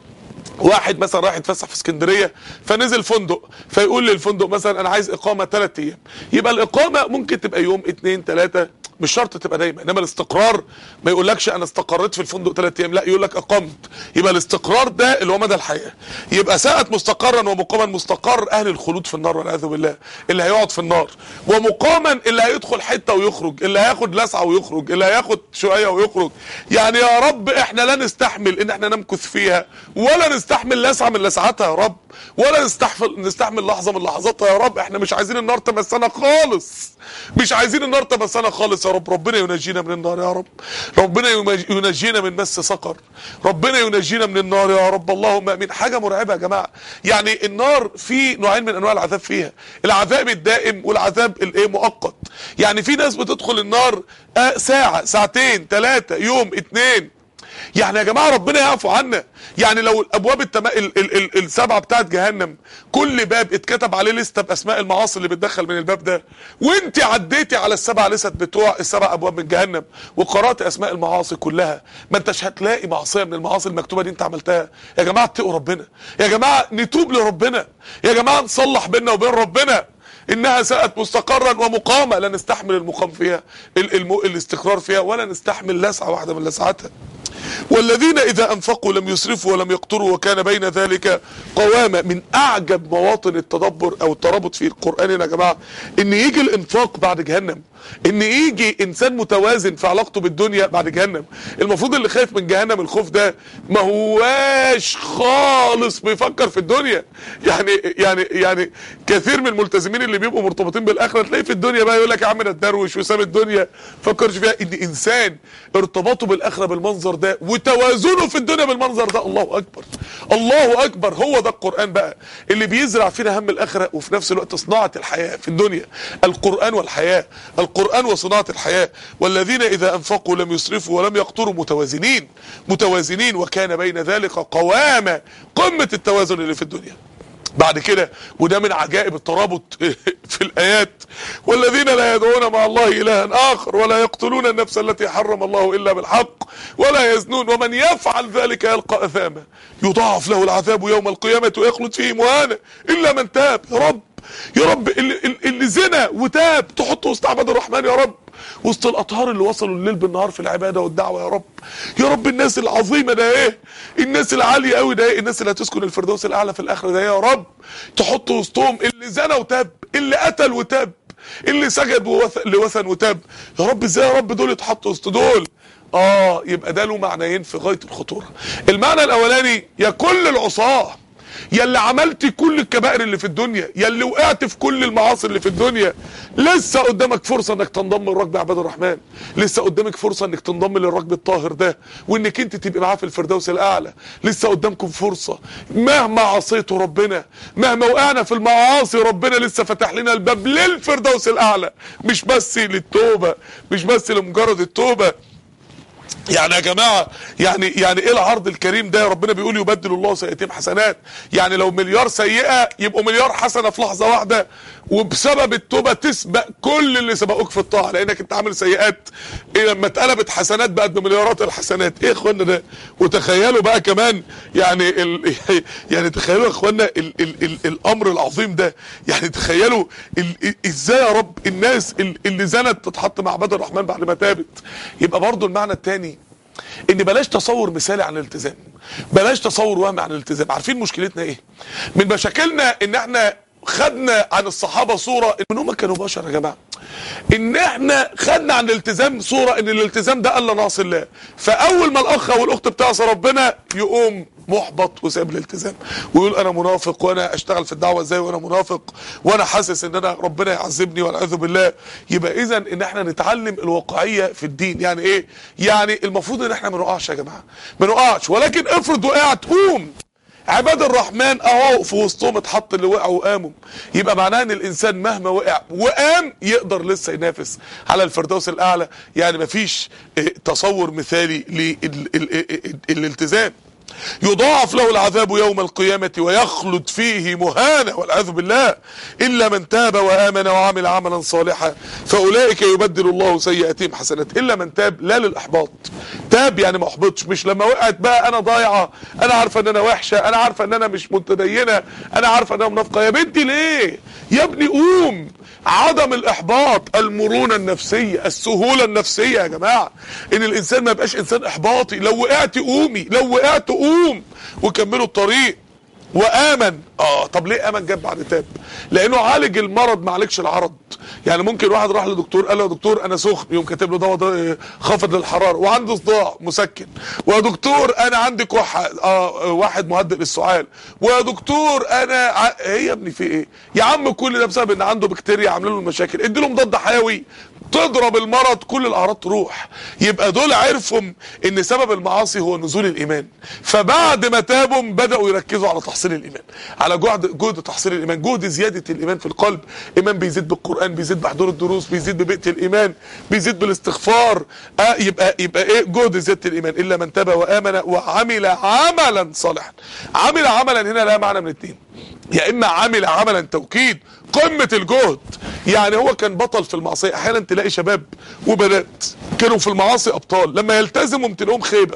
واحد مثلا رايح يتفسح في اسكندريه فنزل فندق، فيقول للفندق مثلا انا عايز اقامه ثلاث ايام، يبقى الاقامه ممكن تبقى يوم اتنين تلاته، مش شرط تبقى دايما. انما الاستقرار ما يقولكش انا استقريت في الفندق ثلاث ايام، لا يقول لك اقمت. يبقى الاستقرار ده اللي هو مدى الحياه. يبقى ساءت مستقرا ومقاما، مستقر اهل الخلود في النار والعياذ بالله، اللي هيقعد في النار، ومقاما اللي هيدخل حته ويخرج، اللي هياخد لسعه ويخرج، اللي هياخد شويه ويخرج. يعني يا رب احنا لا نستحمل ان احنا نمكث فيها، ولا نستحمل لسعه من لسعتها يا رب، ولا نستحمل نستحمل لحظه من لحظاتها يا رب. احنا مش عايزين النار تمسنا خالص، مش عايزين النار تمسنا خالص يا رب. ربنا ينجينا من النار يا رب، ربنا ينجينا من مس سقر، ربنا ينجينا من النار يا رب، اللهم امين. حاجه مرعبه يا جماعه. يعني النار في نوعين من انواع العذاب فيها، العذاب الدائم والعذاب الايه مؤقت. يعني في ناس بتدخل النار آه ساعه ساعتين ثلاثه يوم اتنين. يعني يا جماعه ربنا يعفو عنا. يعني لو الابواب التم... ال... ال... ال... السبعه بتاعت جهنم كل باب اتكتب عليه لسته باسماء المعاصي اللي بتدخل من الباب ده، وانت عديتي على السبع لست بتوع السبع ابواب من جهنم وقرات اسماء المعاصي كلها، ما انتش هتلاقي معصيه من المعاصي المكتوبه دي انت عملتها. يا جماعه اتقوا ربنا، يا جماعه نتوب لربنا، يا جماعه نصلح بيننا وبين ربنا. انها ساءت مستقرا ومقامه، لا نستحمل المقام فيها، ال... الم... الاستقرار فيها، ولا نستحمل لسعه واحده من لسعتها. والذين اذا انفقوا لم يسرفوا ولم يقتروا وكان بين ذلك قوامة. من اعجب مواطن التدبر او الترابط في القرآن يا جماعة ان يجي الانفاق بعد جهنم، ان يجي انسان متوازن في علاقته بالدنيا بعد جهنم. المفروض اللي خايف من جهنم الخوف ده ما هواش خالص بيفكر في الدنيا. يعني يعني يعني كثير من الملتزمين اللي بيبقوا مرتبطين بالاخره تلاقيه في الدنيا بقى يقول لك يا عم انا اتدروش وساب الدنيا، فكرش فيها. ان انسان ارتباطه بالاخره بالمنظر ده وتوازنه في الدنيا بالمنظر ده، الله اكبر الله اكبر. هو ده القرآن بقى اللي بيزرع فينا هم الاخره وفي نفس الوقت صناعه الحياه في الدنيا. القرآن والحياه، القرآن وصناعه الحياه. والذين اذا انفقوا لم يسرفوا ولم يقتروا، متوازنين متوازنين وكان بين ذلك قوامة، قمه التوازن اللي في الدنيا. بعد كده وده من عجائب الترابط في الآيات، والذين لا يدعون مع الله إلها آخر ولا يقتلون النفس التي حرم الله إلا بالحق ولا يزنون ومن يفعل ذلك يلقى أثاما يضاعف له العذاب يوم القيامة ويخلد فيه مهانا إلا من تاب. يا رب يا رب اللي, اللي زنا وتاب تحطه وسط عباد الرحمن يا رب، وسط الاطهار اللي وصلوا الليل بالنهار في العباده والدعوه يا رب. يا رب الناس العظيمه ده ايه، الناس العاليه قوي ده ايه، الناس اللي هتسكن الفردوس الاعلى في الاخره ده يا رب تحط وسطهم اللي زنا وتاب، اللي قتل وتاب، اللي سجد لوثن وتاب. يا رب ازاي يا رب دول يتحطوا وسط دول؟ اه يبقى ده له معنيين في غايه الخطوره. المعنى الاولاني يا كل العصاه، يا اللي عملت كل الكبائر اللي في الدنيا، يا اللي وقعت في كل المعاصي اللي في الدنيا، لسه قدامك فرصة انك تنضم لركب عباد الرحمن، لسه قدامك فرصة انك تنضم للركب الطاهر ده وانك انت تبقى معاه في الفردوس الاعلى. لسه قدامكم فرصة مهما عصيتوا ربنا، مهما وقعنا في المعاصي، ربنا لسه فتح لنا الباب للفردوس الاعلى، مش بس للتوبة، مش بس لمجرد التوبة. يعني يا جماعه، يعني يعني ايه العرض الكريم ده؟ ربنا بيقول يبدل الله سيئاتهم حسنات. يعني لو مليار سيئه يبقوا مليار حسنه في لحظه واحده، وبسبب التوبه تسبق كل اللي سبقوك في الطاعه، لانك انت عامل سيئات إيه لما اتقلبت حسنات بقت بمليارات الحسنات. ايه يا اخوانا ده؟ وتخيلوا بقى كمان يعني ال يعني تخيلوا يا اخوانا ال ال ال الامر العظيم ده. يعني تخيلوا ال ازاي يا رب الناس اللي زنت تتحط مع عباد الرحمن بعد ما تابت. يبقى برضو المعنى الثاني ان بلاش تصور مثالي عن الالتزام، بلاش تصور وهمي عن الالتزام. عارفين مشكلتنا ايه؟ من مشاكلنا ان احنا خدنا عن الصحابه صوره ان هم كانوا بشر يا جماعه، ان احنا خدنا عن الالتزام صوره ان الالتزام ده الا ناقص الله. فاول ما الاخ او الاخت بتعصى ربنا يقوم محبط وساب الالتزام ويقول انا منافق، وانا اشتغل في الدعوه ازاي وانا منافق، وانا حاسس ان انا ربنا يعذبني والعياذ بالله. يبقى اذا ان احنا نتعلم الواقعيه في الدين. يعني ايه؟ يعني المفروض ان احنا ما نقعش يا جماعه، ما نقعش، ولكن افرض وقعت قوم. عباد الرحمن اهو في وسطهم اتحط اللي وقعوا وقاموا. يبقى معناه ان الانسان مهما وقع وقام يقدر لسه ينافس على الفردوس الاعلى. يعني مفيش تصور مثالي للالتزام. يضاعف له العذاب يوم القيامة ويخلد فيه مهانا والعياذ بالله، إلا من تاب وآمن وعمل عملا صالحا فأولئك يبدل الله سيئاتهم حسنات. إلا من تاب، لا للإحباط. تاب يعني ما أحبطش، مش لما وقعت بقى أنا ضايعة، أنا عارفة أن أنا وحشة، أنا عارفة أن أنا مش متدينة، أنا عارفة أن أنا منافقة. يا بنتي ليه؟ يا ابني قوم. عدم الإحباط، المرونة النفسية، السهولة النفسية يا جماعة، إن الإنسان ما يبقاش إنسان إحباطي. لو وقعت قومي، لو وقعت قوم وكملوا الطريق. وآمن. اه طب ليه آمن جاب بعد تاب؟ لأنه عالج المرض ما عالجش العرض. يعني ممكن واحد راح لدكتور قال له يا دكتور أنا سخن، يوم كاتب له دواء خافض للحرارة، وعنده صداع مسكن. ويا دكتور أنا عندي كحة، اه واحد مهدئ للسعال. ويا دكتور أنا ع... ايه يا ابني في ايه؟ يا عم كل ده بسبب إن عنده بكتيريا عامله له المشاكل، ادي له مضاد حيوي تضرب المرض كل الاعراض تروح. يبقى دول عرفوا ان سبب المعاصي هو نزول الايمان، فبعد ما تابوا بداوا يركزوا على تحصيل الايمان، على جهد جهد تحصيل الايمان، جهد زياده الايمان في القلب. ايمان بيزيد بالقران، بيزيد بحضور الدروس، بيزيد ببيئه الايمان، بيزيد بالاستغفار. آه يبقى يبقى ايه جهد زياده الايمان؟ الا من تاب وامن وعمل عملا صالحا. عمل عملا هنا لها معنى من اثنين، يا اما عمل عملا توكيد قمة الجهد، يعني هو كان بطل في المعصية. احيانا تلاقي شباب وبنات كانوا في المعاصي ابطال، لما يلتزموا تلاقيهم خيبة.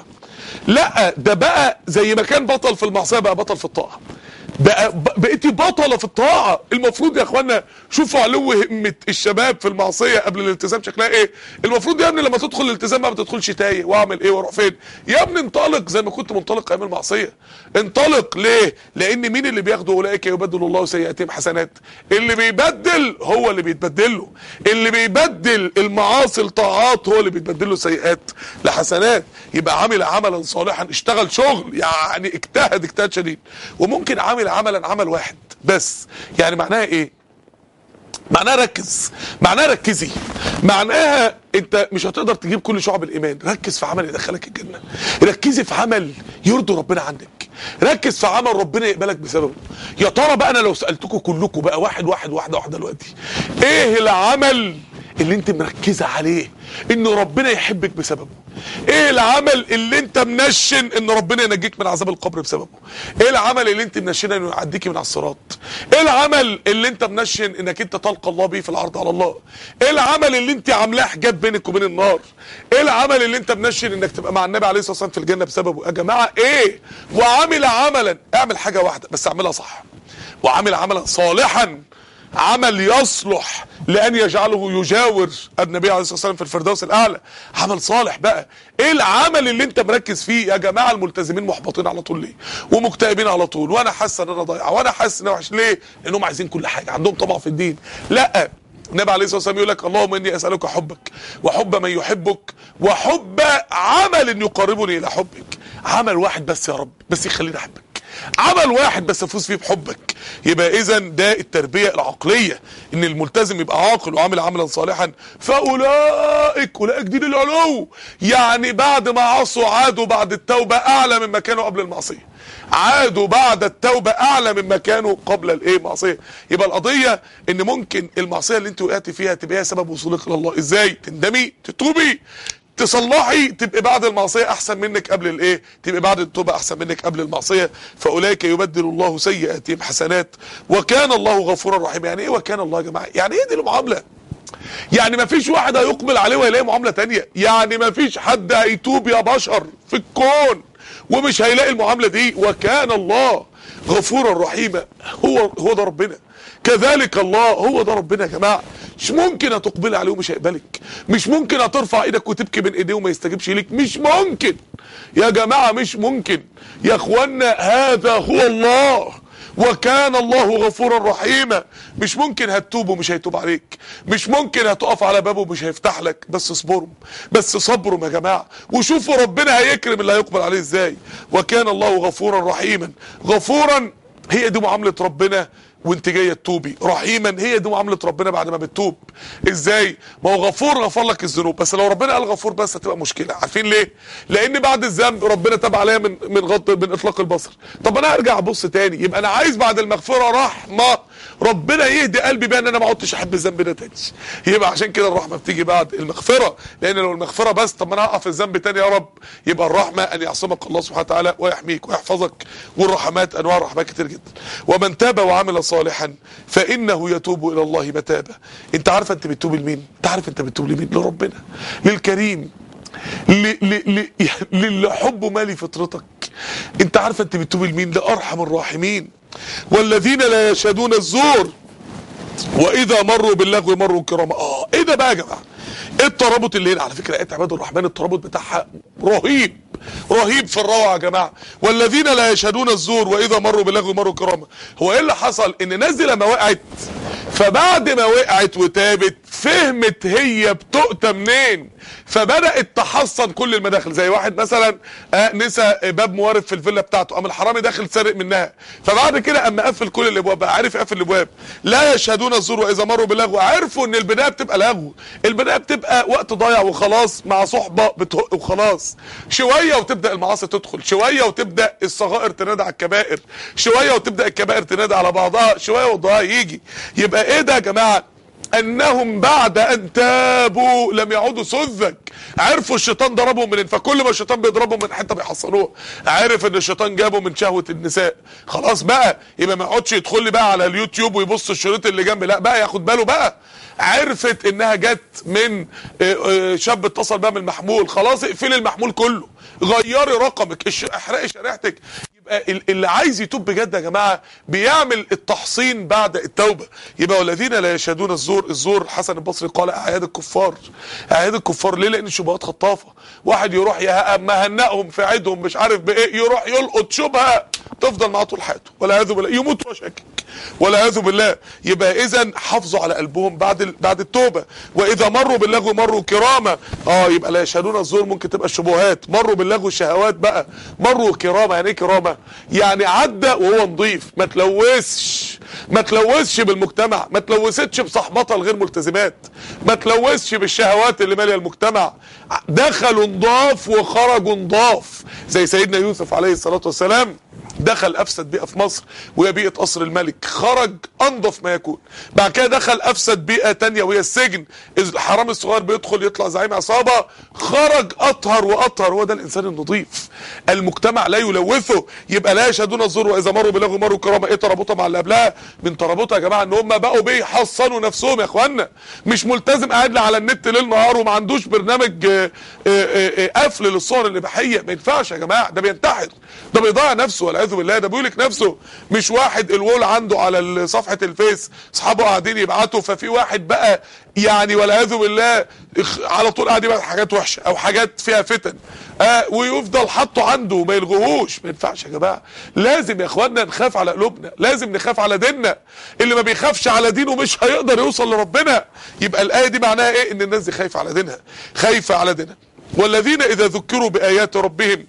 لا ده بقى زي ما كان بطل في المعصية بقى بطل في الطاعة، بقى بقيتي بطلة في الطاعة. المفروض يا اخوانا شوفوا علو همة الشباب في المعصية قبل الالتزام شكلها ايه. المفروض يا ابني لما تدخل الالتزام ما بتدخلش تايه واعمل ايه واروح فين. يا ابني انطلق زي ما كنت منطلق ايام المعصية. انطلق ليه؟ لان مين اللي بياخده؟ اولئك يبدل الله سيئاتهم حسنات. اللي بيبدل هو اللي بيتبدل له، اللي بيبدل المعاصي لطاعات هو اللي بيتبدل له سيئات لحسنات. يبقى عمل عملا صالحا، اشتغل شغل يعني اجتهد اجتهاد شديد. وممكن عامل عملا عمل واحد بس. يعني معناها ايه؟ معناها ركز، معناها ركزي، معناها انت مش هتقدر تجيب كل شعب الايمان. ركز في عمل يدخلك الجنه، ركزي في عمل يرضي ربنا عنك، ركز في عمل ربنا يقبلك بسببه. يا ترى بقى انا لو سالتكم كلكم بقى واحد واحد واحده واحده دلوقتي، ايه العمل اللي انت مركزه عليه ان ربنا يحبك بسببه؟ ايه العمل اللي انت منشن ان ربنا ينجيك من عذاب القبر بسببه؟ ايه العمل اللي انت منشنه انه يعديكي من على الصراط؟ ايه العمل اللي انت منشن انك انت تلقى الله بيه في العرض على الله؟ ايه العمل اللي انت عاملاه حجاب بينك وبين النار؟ ايه العمل اللي انت منشن انك تبقى مع النبي عليه الصلاه والسلام في الجنه بسببه؟ يا جماعه ايه؟ وعمل عملا، اعمل حاجه واحده بس اعملها صح، وعمل عملا صالحا، عمل يصلح لان يجعله يجاور النبي عليه الصلاه والسلام في الفردوس الاعلى. عمل صالح بقى. ايه العمل اللي انت مركز فيه؟ يا جماعه الملتزمين محبطين على طول ليه؟ ومكتئبين على طول، وانا حاسس ان انا ضايع، وانا حاسس ان انا وحش. ليه؟ لانهم عايزين كل حاجه، عندهم طمع في الدين. لا، النبي عليه الصلاه والسلام يقول لك اللهم اني اسالك حبك وحب من يحبك وحب عمل يقربني الى حبك. عمل واحد بس يا رب بس يخليني احبك، عمل واحد بس افوز فيه بحبك. يبقى اذا ده التربيه العقليه، ان الملتزم يبقى عاقل وعامل عملا صالحا. فاولئك اولئك دين العلو، يعني بعد ما عصوا عادوا بعد التوبه اعلى مما كانوا قبل المعصيه، عادوا بعد التوبه اعلى مما كانوا قبل الايه معصيه. يبقى القضيه ان ممكن المعصيه اللي انت وقعت فيها تبقى سبب وصولك الى الله. ازاي؟ تندمي، تتوبي، تصلحي تبقى بعد المعصيه احسن منك قبل الايه، تبقى بعد التوبه احسن منك قبل المعصيه. فاولئك يبدل الله سيئاتهم حسنات وكان الله غفورا رحيما. يعني ايه وكان الله يا جماعه؟ يعني ايه دي المعامله؟ يعني ما فيش واحد هيقبل عليه ويلاقي معامله تانية، يعني ما فيش حد هيتوب يا بشر في الكون ومش هيلاقي المعامله دي. وكان الله غفورا رحيما، هو هو ده ربنا، كذلك الله، هو ده ربنا يا جماعه. مش ممكن هتقبل عليه ومش هيقبلك، مش ممكن هترفع ايدك وتبكي بين ايديه وما يستجيبش ليك، مش ممكن يا جماعه، مش ممكن يا اخوانا. هذا هو الله، وكان الله غفورا رحيما. مش ممكن هتتوب ومش هيتوب عليك، مش ممكن هتقف على بابه ومش هيفتح لك، بس اصبروا، بس صبروا يا جماعه وشوفوا ربنا هيكرم اللي هيقبل عليه ازاي. وكان الله غفورا رحيما. غفورا هي دي معامله ربنا وانت جايه تتوبي، رحيما هي دي معامله ربنا بعد ما بتتوب. ازاي؟ ما هو غفور غفر لك الذنوب، بس لو ربنا قال غفور بس هتبقى مشكله. عارفين ليه؟ لان بعد الذنب ربنا تاب عليا من من غض من اطلاق البصر. طب انا هرجع ابص تاني، يبقى انا عايز بعد المغفره رحمه، ربنا يهدي قلبي بقى ان انا ما عدتش احب الذنب ده تاني. يبقى عشان كده الرحمه بتيجي بعد المغفره، لان لو المغفره بس طب ما انا هقع في الذنب تاني يا رب. يبقى الرحمه ان يعصمك الله سبحانه وتعالى ويحميك ويحفظك، والرحمات انواع الرحمات كتير جدا. ومن تاب وعمل صالحا فانه يتوب الى الله متابا. انت عارفه انت بتتوب لمين؟ انت عارف انت بتتوب لمين؟ لربنا، للكريم، للي حبه مالي فطرتك. انت عارفه انت بتتوب لمين؟ لارحم الراحمين. والذين لا يشهدون الزور واذا مروا باللغو مروا كراما. اه ايه ده بقى يا جماعه؟ ايه الترابط اللي هنا؟ على فكره ايات عباد الرحمن الترابط بتاعها رهيب رهيب في الروعه يا جماعه. والذين لا يشهدون الزور واذا مروا باللغو مروا كراما. هو ايه اللي حصل؟ ان الناس دي لما وقعت، فبعد ما وقعت وتابت فهمت هي بتؤتى منين، فبدات تحصن كل المداخل. زي واحد مثلا آه نسى باب موارد في الفيلا بتاعته، قام الحرامي داخل سارق منها، فبعد كده قام قفل كل الابواب، بقى عارف يقفل الابواب. لا يشهدون الزور واذا مروا باللغو. عرفوا ان البدايه بتبقى لغو، البدايه بتبقى وقت ضايع وخلاص، مع صحبه بتهق وخلاص، شويه وتبدا المعاصي تدخل، شويه وتبدا الصغائر تنادى على الكبائر، شويه وتبدا الكبائر تنادى على بعضها، شويه والضياع يجي. يبقى ايه ده يا جماعه؟ انهم بعد ان تابوا لم يعودوا سذج. عرفوا الشيطان ضربهم منين، فكل ما الشيطان بيضربهم من حته بيحصنوه. عارف ان الشيطان جابه من شهوه النساء، خلاص بقى يبقى ما يقعدش يدخل لي بقى على اليوتيوب ويبص الشريط اللي جنبي، لا بقى ياخد باله بقى. عرفت انها جت من شاب اتصل بقى من المحمول، خلاص اقفلي المحمول كله، غيري رقمك، احرقي شريحتك. يبقى اللي عايز يتوب بجد يا جماعه بيعمل التحصين بعد التوبه. يبقى والذين لا يشهدون الزور. الزور الحسن البصري قال اعياد الكفار. اعياد الكفار ليه؟ لان الشبهات خطافه. واحد يروح مهنئهم في عيدهم مش عارف بايه، يروح يلقط شبهه تفضل معاه طول حياته والعياذ بالله، يموت وشاكك والعياذ بالله. يبقى اذا حافظوا على قلبهم بعد بعد التوبه. واذا مروا باللغو مروا كراما. اه يبقى لا يشهدون الزور ممكن تبقى الشبهات، مروا باللغو الشهوات بقى، مروا كراما. يعني ايه كراما؟ يعني عدى وهو نظيف، ما تلوثش ما تلوثش بالمجتمع، ما تلوثتش بصحبتها الغير ملتزمات، ما تلوثش بالشهوات اللي ماليه المجتمع. دخلوا نضاف وخرجوا نضاف. زي سيدنا يوسف عليه الصلاه والسلام، دخل افسد بيئه في مصر وهي بيئه قصر الملك، خرج انضف ما يكون. بعد كده دخل افسد بيئه تانية وهي السجن، الحرام الصغير بيدخل يطلع زعيم عصابه، خرج اطهر واطهر. هو ده الانسان النظيف، المجتمع لا يلوثه. يبقى لا يشهدون الزور واذا مروا باللغو مروا كرامه. ايه ترابطها مع اللي قبلها؟ من ترابطها يا جماعه ان هم بقوا بيحصنوا نفسهم يا اخوانا. مش ملتزم قاعد لي على النت ليل نهار وما عندوش برنامج قفل للصور الاباحيه، ما ينفعش يا جماعه، ده بينتحر، ده بيضيع نفسه والعياذ بالله، ده بيقولك نفسه. مش واحد الوول عنده على صفحه الفيس اصحابه قاعدين يبعتوا، ففي واحد بقى يعني والعياذ بالله على طول قاعد يبعت حاجات وحشه او حاجات فيها فتن، آه ويفضل حاطه عنده وما يلغوهوش. ما ينفعش يا جماعه، لازم يا اخوانا نخاف على قلوبنا، لازم نخاف على ديننا. اللي ما بيخافش على دينه مش هيقدر يوصل لربنا. يبقى الايه دي معناها ايه؟ ان الناس دي خايفه على دينها، خايفه على دينها. والذين اذا ذكروا بايات ربهم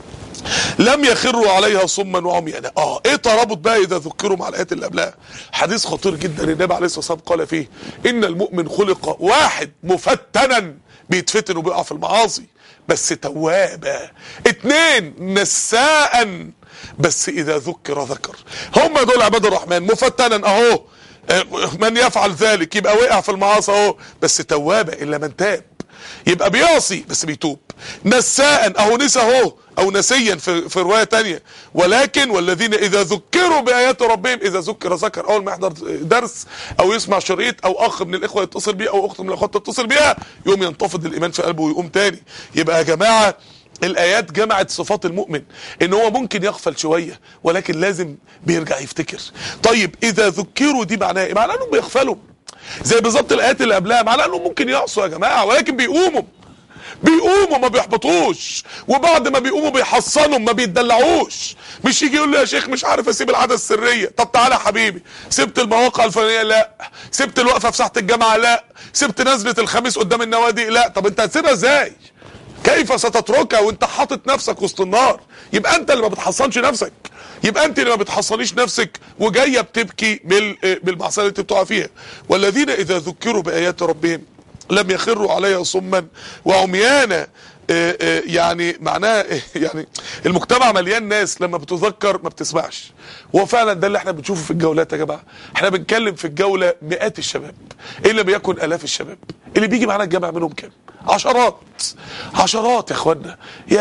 لم يخروا عليها صما وعميانا. اه ايه ترابط بقى اذا ذكروا مع الايات اللي قبلها؟ حديث خطير جدا النبي عليه الصلاه والسلام قال فيه ان المؤمن خلق واحد مفتنا، بيتفتن وبيقع في المعاصي بس توابا. اتنين نساء بس اذا ذكر ذكر. هم دول عباد الرحمن، مفتنا اهو من يفعل ذلك يبقى وقع في المعاصي اهو، بس توابا الا من تاب. يبقى بيعصي بس بيتوب. نساء اهو نسى اهو او نسيا في, في رواية تانية. ولكن والذين اذا ذكروا بايات ربهم اذا ذكر ذكر. اول ما يحضر درس او يسمع شريط او اخ من الاخوة يتصل بيه او اخت من الاخوات تتصل بيها يقوم ينتفض الايمان في قلبه ويقوم تاني. يبقى يا جماعة الايات جمعت صفات المؤمن، ان هو ممكن يغفل شوية ولكن لازم بيرجع يفتكر. طيب اذا ذكروا دي معناها ايه؟ معناها انهم بيغفلوا، زي بالظبط الايات اللي قبلها معناها انهم ممكن يعصوا يا جماعة ولكن بيقوموا بيقوموا ما بيحبطوش، وبعد ما بيقوموا بيحصنوا ما بيتدلعوش. مش يجي يقول لي يا شيخ مش عارف اسيب العادة السرية. طب تعالى يا حبيبي، سبت المواقع الفلانية؟ لا. سبت الوقفة في ساحة الجامعة؟ لا. سبت نزلة الخميس قدام النوادي؟ لا. طب انت هتسيبها ازاي؟ كيف ستتركها وانت حاطط نفسك وسط النار؟ يبقى انت اللي ما بتحصنش نفسك، يبقى انت اللي ما بتحصنيش نفسك وجايه بتبكي بالمعصيه اللي انت بتقع فيها. والذين اذا ذكروا بايات ربهم لم يخروا عليها صما وعميانا. يعني معناها يعني المجتمع مليان ناس لما بتذكر ما بتسمعش. هو فعلا ده اللي احنا بنشوفه في الجولات يا جماعه. احنا بنتكلم في الجوله مئات الشباب ان لم يكن الاف الشباب اللي بيجي معانا الجامع، منهم كام؟ عشرات عشرات يا اخوانا.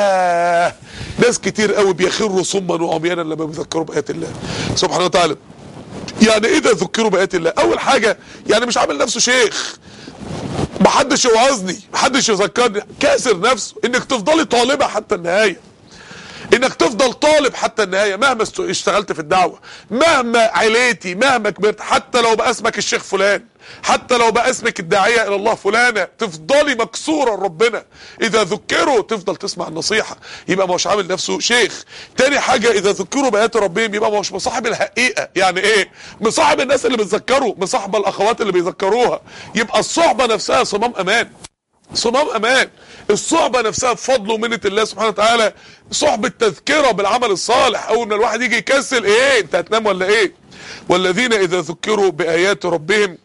يا ناس كتير قوي بيخروا صما وعميانا لما بيذكروا بايات الله سبحانه وتعالى. يعني اذا ذكروا بايات الله اول حاجه يعني مش عامل نفسه شيخ، محدش يوعظني، محدش يذكرني، كاسر نفسه. انك تفضلي طالبة حتى النهاية، انك تفضل طالب حتى النهاية مهما اشتغلت في الدعوة، مهما عليتي، مهما كبرت، حتى لو بقى اسمك الشيخ فلان، حتى لو بقى اسمك الداعية الى الله فلانة، تفضلي مكسورة ربنا. اذا ذكروا تفضل تسمع النصيحة، يبقى مش عامل نفسه شيخ. تاني حاجة اذا ذكروا بآيات ربهم يبقى مش مصاحب الحقيقة. يعني ايه؟ مصاحب الناس اللي بتذكروا، مصاحب الاخوات اللي بيذكروها. يبقى الصحبة نفسها صمام امان، صمام امان. الصحبة نفسها بفضل ومنة الله سبحانه وتعالى صحبة تذكرة بالعمل الصالح. اول ما الواحد يجي يكسل، ايه انت هتنام ولا ايه؟ والذين اذا ذكروا بآيات ربهم.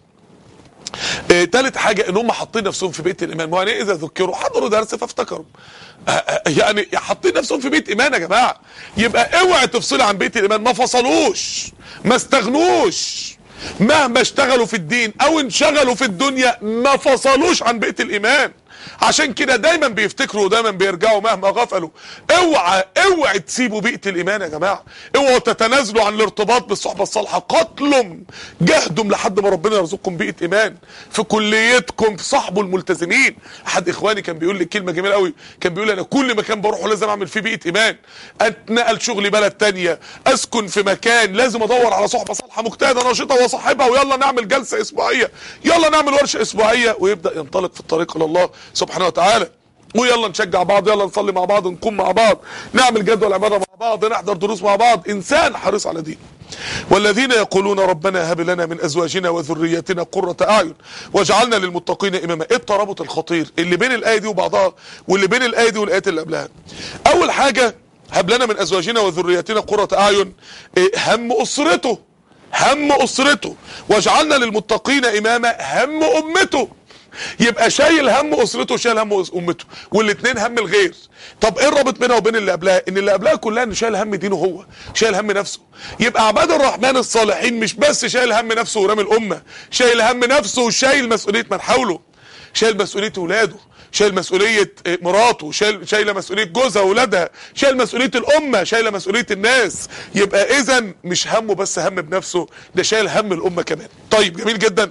آه، تالت حاجة ان هم حاطين نفسهم في بيت الايمان. يعني اذا ذكروا حضروا درس فافتكروا، آه آه يعني حاطين نفسهم في بيت ايمان يا جماعة. يبقى اوعي تفصلي عن بيت الايمان. ما فصلوش، ما استغنوش، مهما اشتغلوا في الدين او انشغلوا في الدنيا ما فصلوش عن بيت الايمان. عشان كده دايما بيفتكروا ودايما بيرجعوا مهما غفلوا. اوعى اوعى تسيبوا بيئة الايمان يا جماعة. اوعوا تتنازلوا عن الارتباط بالصحبة الصالحة. قتلهم جهدهم لحد ما ربنا يرزقكم بيئة ايمان في كليتكم، في صحبوا الملتزمين. احد اخواني كان بيقول لي كلمة جميلة قوي، كان بيقول انا كل مكان بروحه لازم اعمل فيه بيئة ايمان. اتنقل شغلي بلد تانية، اسكن في مكان، لازم ادور على صحبة صالحة مجتهدة نشيطة واصاحبها، ويلا نعمل جلسة اسبوعية، يلا نعمل ورشة اسبوعية، ويبدأ ينطلق في الطريق الى الله سبحانه وتعالى. ويلا نشجع بعض، يلا نصلي مع بعض، نقوم مع بعض، نعمل جدول عباده مع بعض، نحضر دروس مع بعض. انسان حريص على دينه. والذين يقولون ربنا هب لنا من ازواجنا وذرياتنا قرة اعين واجعلنا للمتقين اماما. ايه الترابط الخطير اللي بين الايه دي وبعضها واللي بين الايه دي والايات اللي قبلها؟ اول حاجه هب لنا من ازواجنا وذرياتنا قرة اعين، إيه؟ هم اسرته، هم اسرته. واجعلنا للمتقين اماما، هم امته. يبقى شايل هم اسرته وشايل هم امته، والاثنين هم الغير. طب ايه الرابط بينها وبين اللي قبلها؟ ان اللي قبلها كلها ان شايل هم دينه هو، شايل هم نفسه. يبقى عباد الرحمن الصالحين مش بس شايل هم نفسه ورامي الامه، شايل هم نفسه وشايل مسؤوليه من حوله، شايل مسؤوليه اولاده، شايل مسؤوليه مراته، شايل شايله مسؤوليه جوزها واولادها، شايل مسؤوليه الامه، شايله مسؤوليه الناس. يبقى اذا مش همه بس هم بنفسه، ده شايل هم الامه كمان. طيب جميل جدا.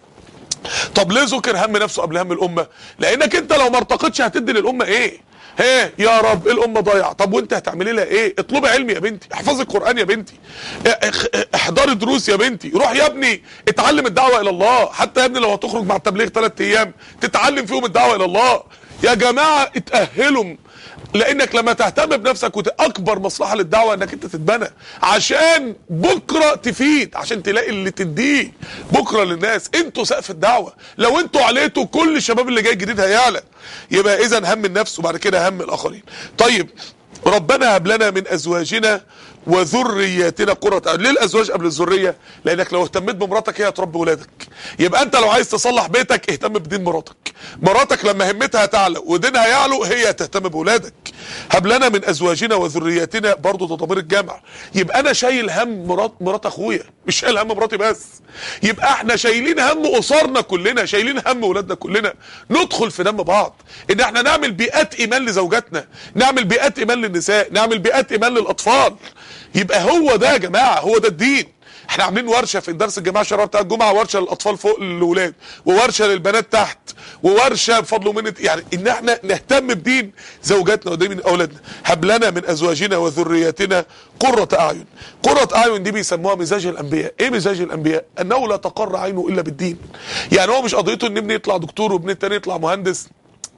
طب ليه ذكر هم نفسه قبل هم الامه؟ لانك انت لو ما ارتقتش هتدي للامه ايه؟ ايه يا رب الامه ضايعه، طب وانت هتعملي لها ايه؟ اطلبي علم يا بنتي، احفظي القران يا بنتي، احضري دروس يا بنتي، روح يا ابني اتعلم الدعوه الى الله. حتى يا ابني لو هتخرج مع التبليغ ثلاث ايام تتعلم فيهم الدعوه الى الله. يا جماعه اتاهلوا، لانك لما تهتم بنفسك واكبر مصلحه للدعوه انك انت تتبنى عشان بكره تفيد، عشان تلاقي اللي تديه بكره للناس. انتوا سقف الدعوه، لو انتوا عليتوا كل الشباب اللي جاي جديد هيعلى. يبقى اذا هم النفس وبعد كده هم الاخرين. طيب ربنا هب لنا من ازواجنا وذرياتنا قرة اعين. ليه الازواج قبل الذريه؟ لانك لو اهتميت بمراتك هي هتربي ولادك. يبقى انت لو عايز تصلح بيتك اهتم بدين مراتك. مراتك لما همتها تعلى ودينها يعلو هي تهتم بولادك. هب لنا من ازواجنا وذرياتنا، برضه تضامير الجمع. يبقى انا شايل هم مرات مرات اخويا، مش شايل هم مراتي بس. يبقى احنا شايلين هم اسرنا كلنا، شايلين هم ولادنا كلنا. ندخل في دم بعض، ان احنا نعمل بيئات ايمان لزوجاتنا، نعمل بيئات ايمان للنساء، نعمل بيئات ايمان للاطفال. يبقى هو ده يا جماعه، هو ده الدين. احنا عاملين ورشه في الدرس الجماعه الشرعيه بتاع الجمعه، ورشه للاطفال فوق الاولاد، وورشه للبنات تحت، وورشه بفضل ومنه، يعني ان احنا نهتم بدين زوجاتنا ودين اولادنا. هب لنا من ازواجنا وذرياتنا قرة اعين. قرة اعين دي بيسموها مزاج الانبياء. ايه مزاج الانبياء؟ انه لا تقر عينه الا بالدين. يعني هو مش قضيته ان ابني يطلع دكتور وابن التاني يطلع مهندس،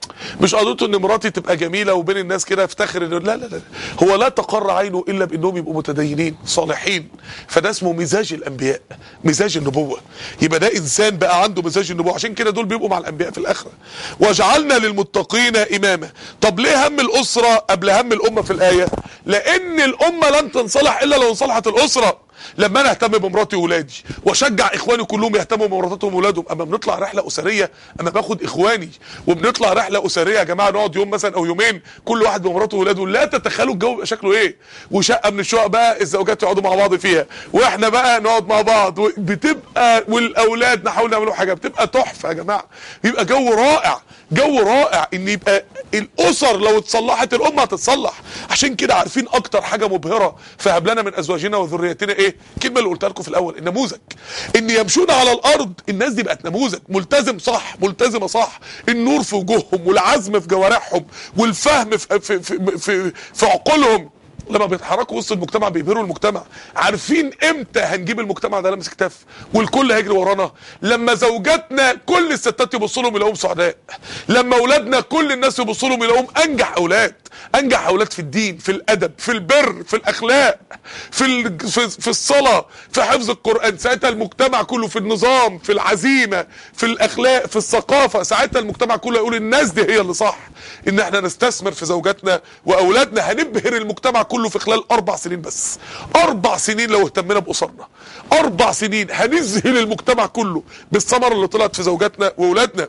مش قضيته ان مراتي تبقى جميله وبين الناس كده افتخر انه لا لا لا، هو لا تقر عينه الا بانهم يبقوا متدينين صالحين. فده اسمه مزاج الانبياء، مزاج النبوه. يبقى ده انسان بقى عنده مزاج النبوه، عشان كده دول بيبقوا مع الانبياء في الاخره. وجعلنا للمتقين اماما. طب ليه هم الاسره قبل هم الامه في الايه؟ لان الامه لن تنصلح الا لو انصلحت الاسره. لما انا اهتم بمراتي واولادي واشجع اخواني كلهم يهتموا بمراتاتهم واولادهم، اما بنطلع رحله اسريه، اما باخد اخواني وبنطلع رحله اسريه يا جماعه، نقعد يوم مثلا او يومين كل واحد بمراته واولاده، لا تتخيلوا الجو بيبقى شكله ايه. وشقه من الشقق بقى الزوجات يقعدوا مع بعض فيها، واحنا بقى نقعد مع بعض، بتبقى والاولاد نحاول نعملوا حاجه، بتبقى تحفه يا جماعه. بيبقى جو رائع، جو رائع ان يبقى الاسر لو اتصلحت الامه هتتصلح. عشان كده عارفين اكتر حاجه مبهره فهب لنا من ازواجنا وذرياتنا ايه؟ الكلمه اللي قلتها لكم في الاول، النموذج. ان يمشون على الارض، الناس دي بقت نموذج، ملتزم صح، ملتزمه صح، النور في وجوههم والعزم في جوارحهم والفهم في في في, في, في عقولهم. لما بيتحركوا وسط المجتمع بيبهروا المجتمع. عارفين امتى هنجيب المجتمع ده لمس كتاف والكل هيجري ورانا؟ لما زوجاتنا كل الستات يبصوا لهم يلاقوهم سعداء، لما اولادنا كل الناس يبصوا لهم يلاقوهم انجح اولاد، انجح اولاد في الدين، في الادب، في البر، في الاخلاق، في ال... في, في الصلاه، في حفظ القران. ساعتها المجتمع كله في النظام، في العزيمه، في الاخلاق، في الثقافه. ساعتها المجتمع كله يقول الناس دي هي اللي صح. ان احنا نستثمر في زوجاتنا واولادنا، هنبهر المجتمع كله في خلال اربع سنين بس. اربع سنين لو اهتمنا باسرنا، اربع سنين هنذهل المجتمع كله بالثمره اللي طلعت في زوجاتنا واولادنا.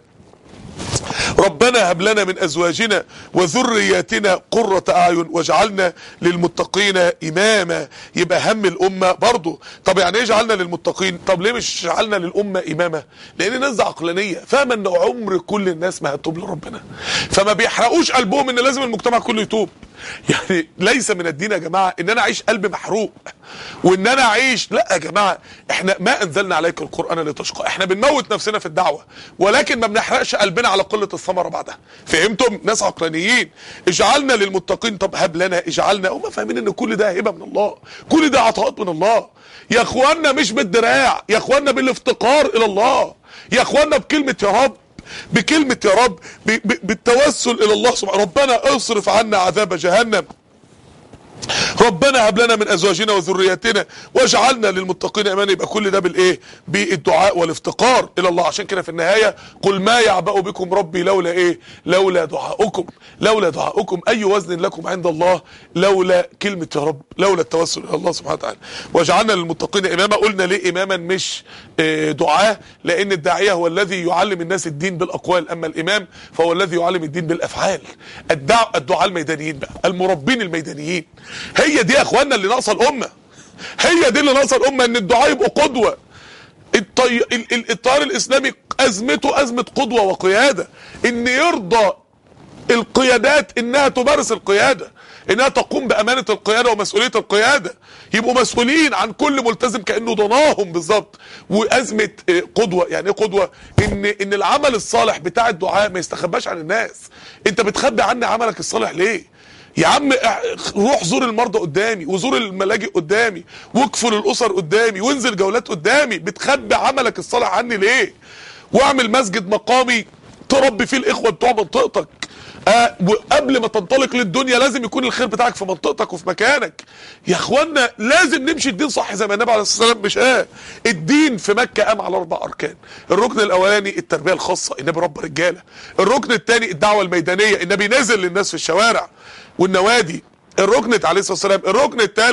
ربنا هب لنا من ازواجنا وذرياتنا قرة اعين واجعلنا للمتقين اماما. يبقى هم الامه برضه. طب يعني ايه جعلنا للمتقين؟ طب ليه مش جعلنا للامه اماما؟ لان الناس دي عقلانيه فاهمه ان عمر كل الناس ما هتتوب لربنا، فما بيحرقوش قلبهم ان لازم المجتمع كله يتوب. يعني ليس من الدين يا جماعه ان انا اعيش قلبي محروق وان انا اعيش، لا يا جماعه، احنا ما انزلنا عليك القران لتشقى. احنا بنموت نفسنا في الدعوه ولكن ما بنحرقش قلبنا على قله الثمره بعدها. فهمتم؟ ناس عقلانيين. اجعلنا للمتقين. طب هب لنا، اجعلنا، هم فاهمين ان كل ده هبه من الله، كل ده عطاءات من الله يا اخوانا، مش بالدراع يا اخوانا، بالافتقار الى الله يا اخوانا، بكلمه يا رب، بكلمة يا رب، بالتوسل الى الله سبحانه. ربنا اصرف عنا عذاب جهنم، ربنا هب لنا من ازواجنا وذرياتنا واجعلنا للمتقين اماما. يبقى كل ده بالايه؟ بالدعاء والافتقار الى الله. عشان كده في النهايه قل ما يعبأ بكم ربي لولا ايه؟ لولا دعاؤكم، لولا دعاؤكم. اي وزن لكم عند الله لولا كلمه يا رب، لولا التوسل الى الله سبحانه وتعالى. واجعلنا للمتقين اماما. قلنا ليه اماما مش دعاء؟ لان الداعيه هو الذي يعلم الناس الدين بالاقوال، اما الامام فهو الذي يعلم الدين بالافعال. الدعاء الدعاء الميدانيين بقى، المربين الميدانيين. هي دي يا اخوانا اللي ناقصه الامه، هي دي اللي ناقصه الامه، ان الدعاء يبقوا قدوه. الطي... التيار الاسلامي ازمته ازمه قدوه وقياده، ان يرضى القيادات انها تمارس القياده، انها تقوم بامانه القياده ومسؤوليه القياده، يبقوا مسؤولين عن كل ملتزم كانه ضناهم بالظبط. وازمه قدوه، يعني ايه قدوه؟ ان ان العمل الصالح بتاع الدعاء ما يستخباش عن الناس. انت بتخبي عني عملك الصالح ليه؟ يا عم روح زور المرضى قدامي، وزور الملاجئ قدامي، واكفل الاسر قدامي، وانزل جولات قدامي. بتخبي عملك الصالح عني ليه؟ واعمل مسجد مقامي تربي فيه الاخوه بتوع منطقتك. آه وقبل ما تنطلق للدنيا لازم يكون الخير بتاعك في منطقتك وفي مكانك. يا اخوانا لازم نمشي الدين صح زي ما النبي عليه الصلاه والسلام مش اه الدين في مكه قام على اربع اركان. الركن الاولاني التربيه الخاصه، النبي رب رجاله. الركن الثاني الدعوه الميدانيه، النبي نزل للناس في الشوارع والنوادي. الركن عليه الصلاه والسلام. الركن الثالث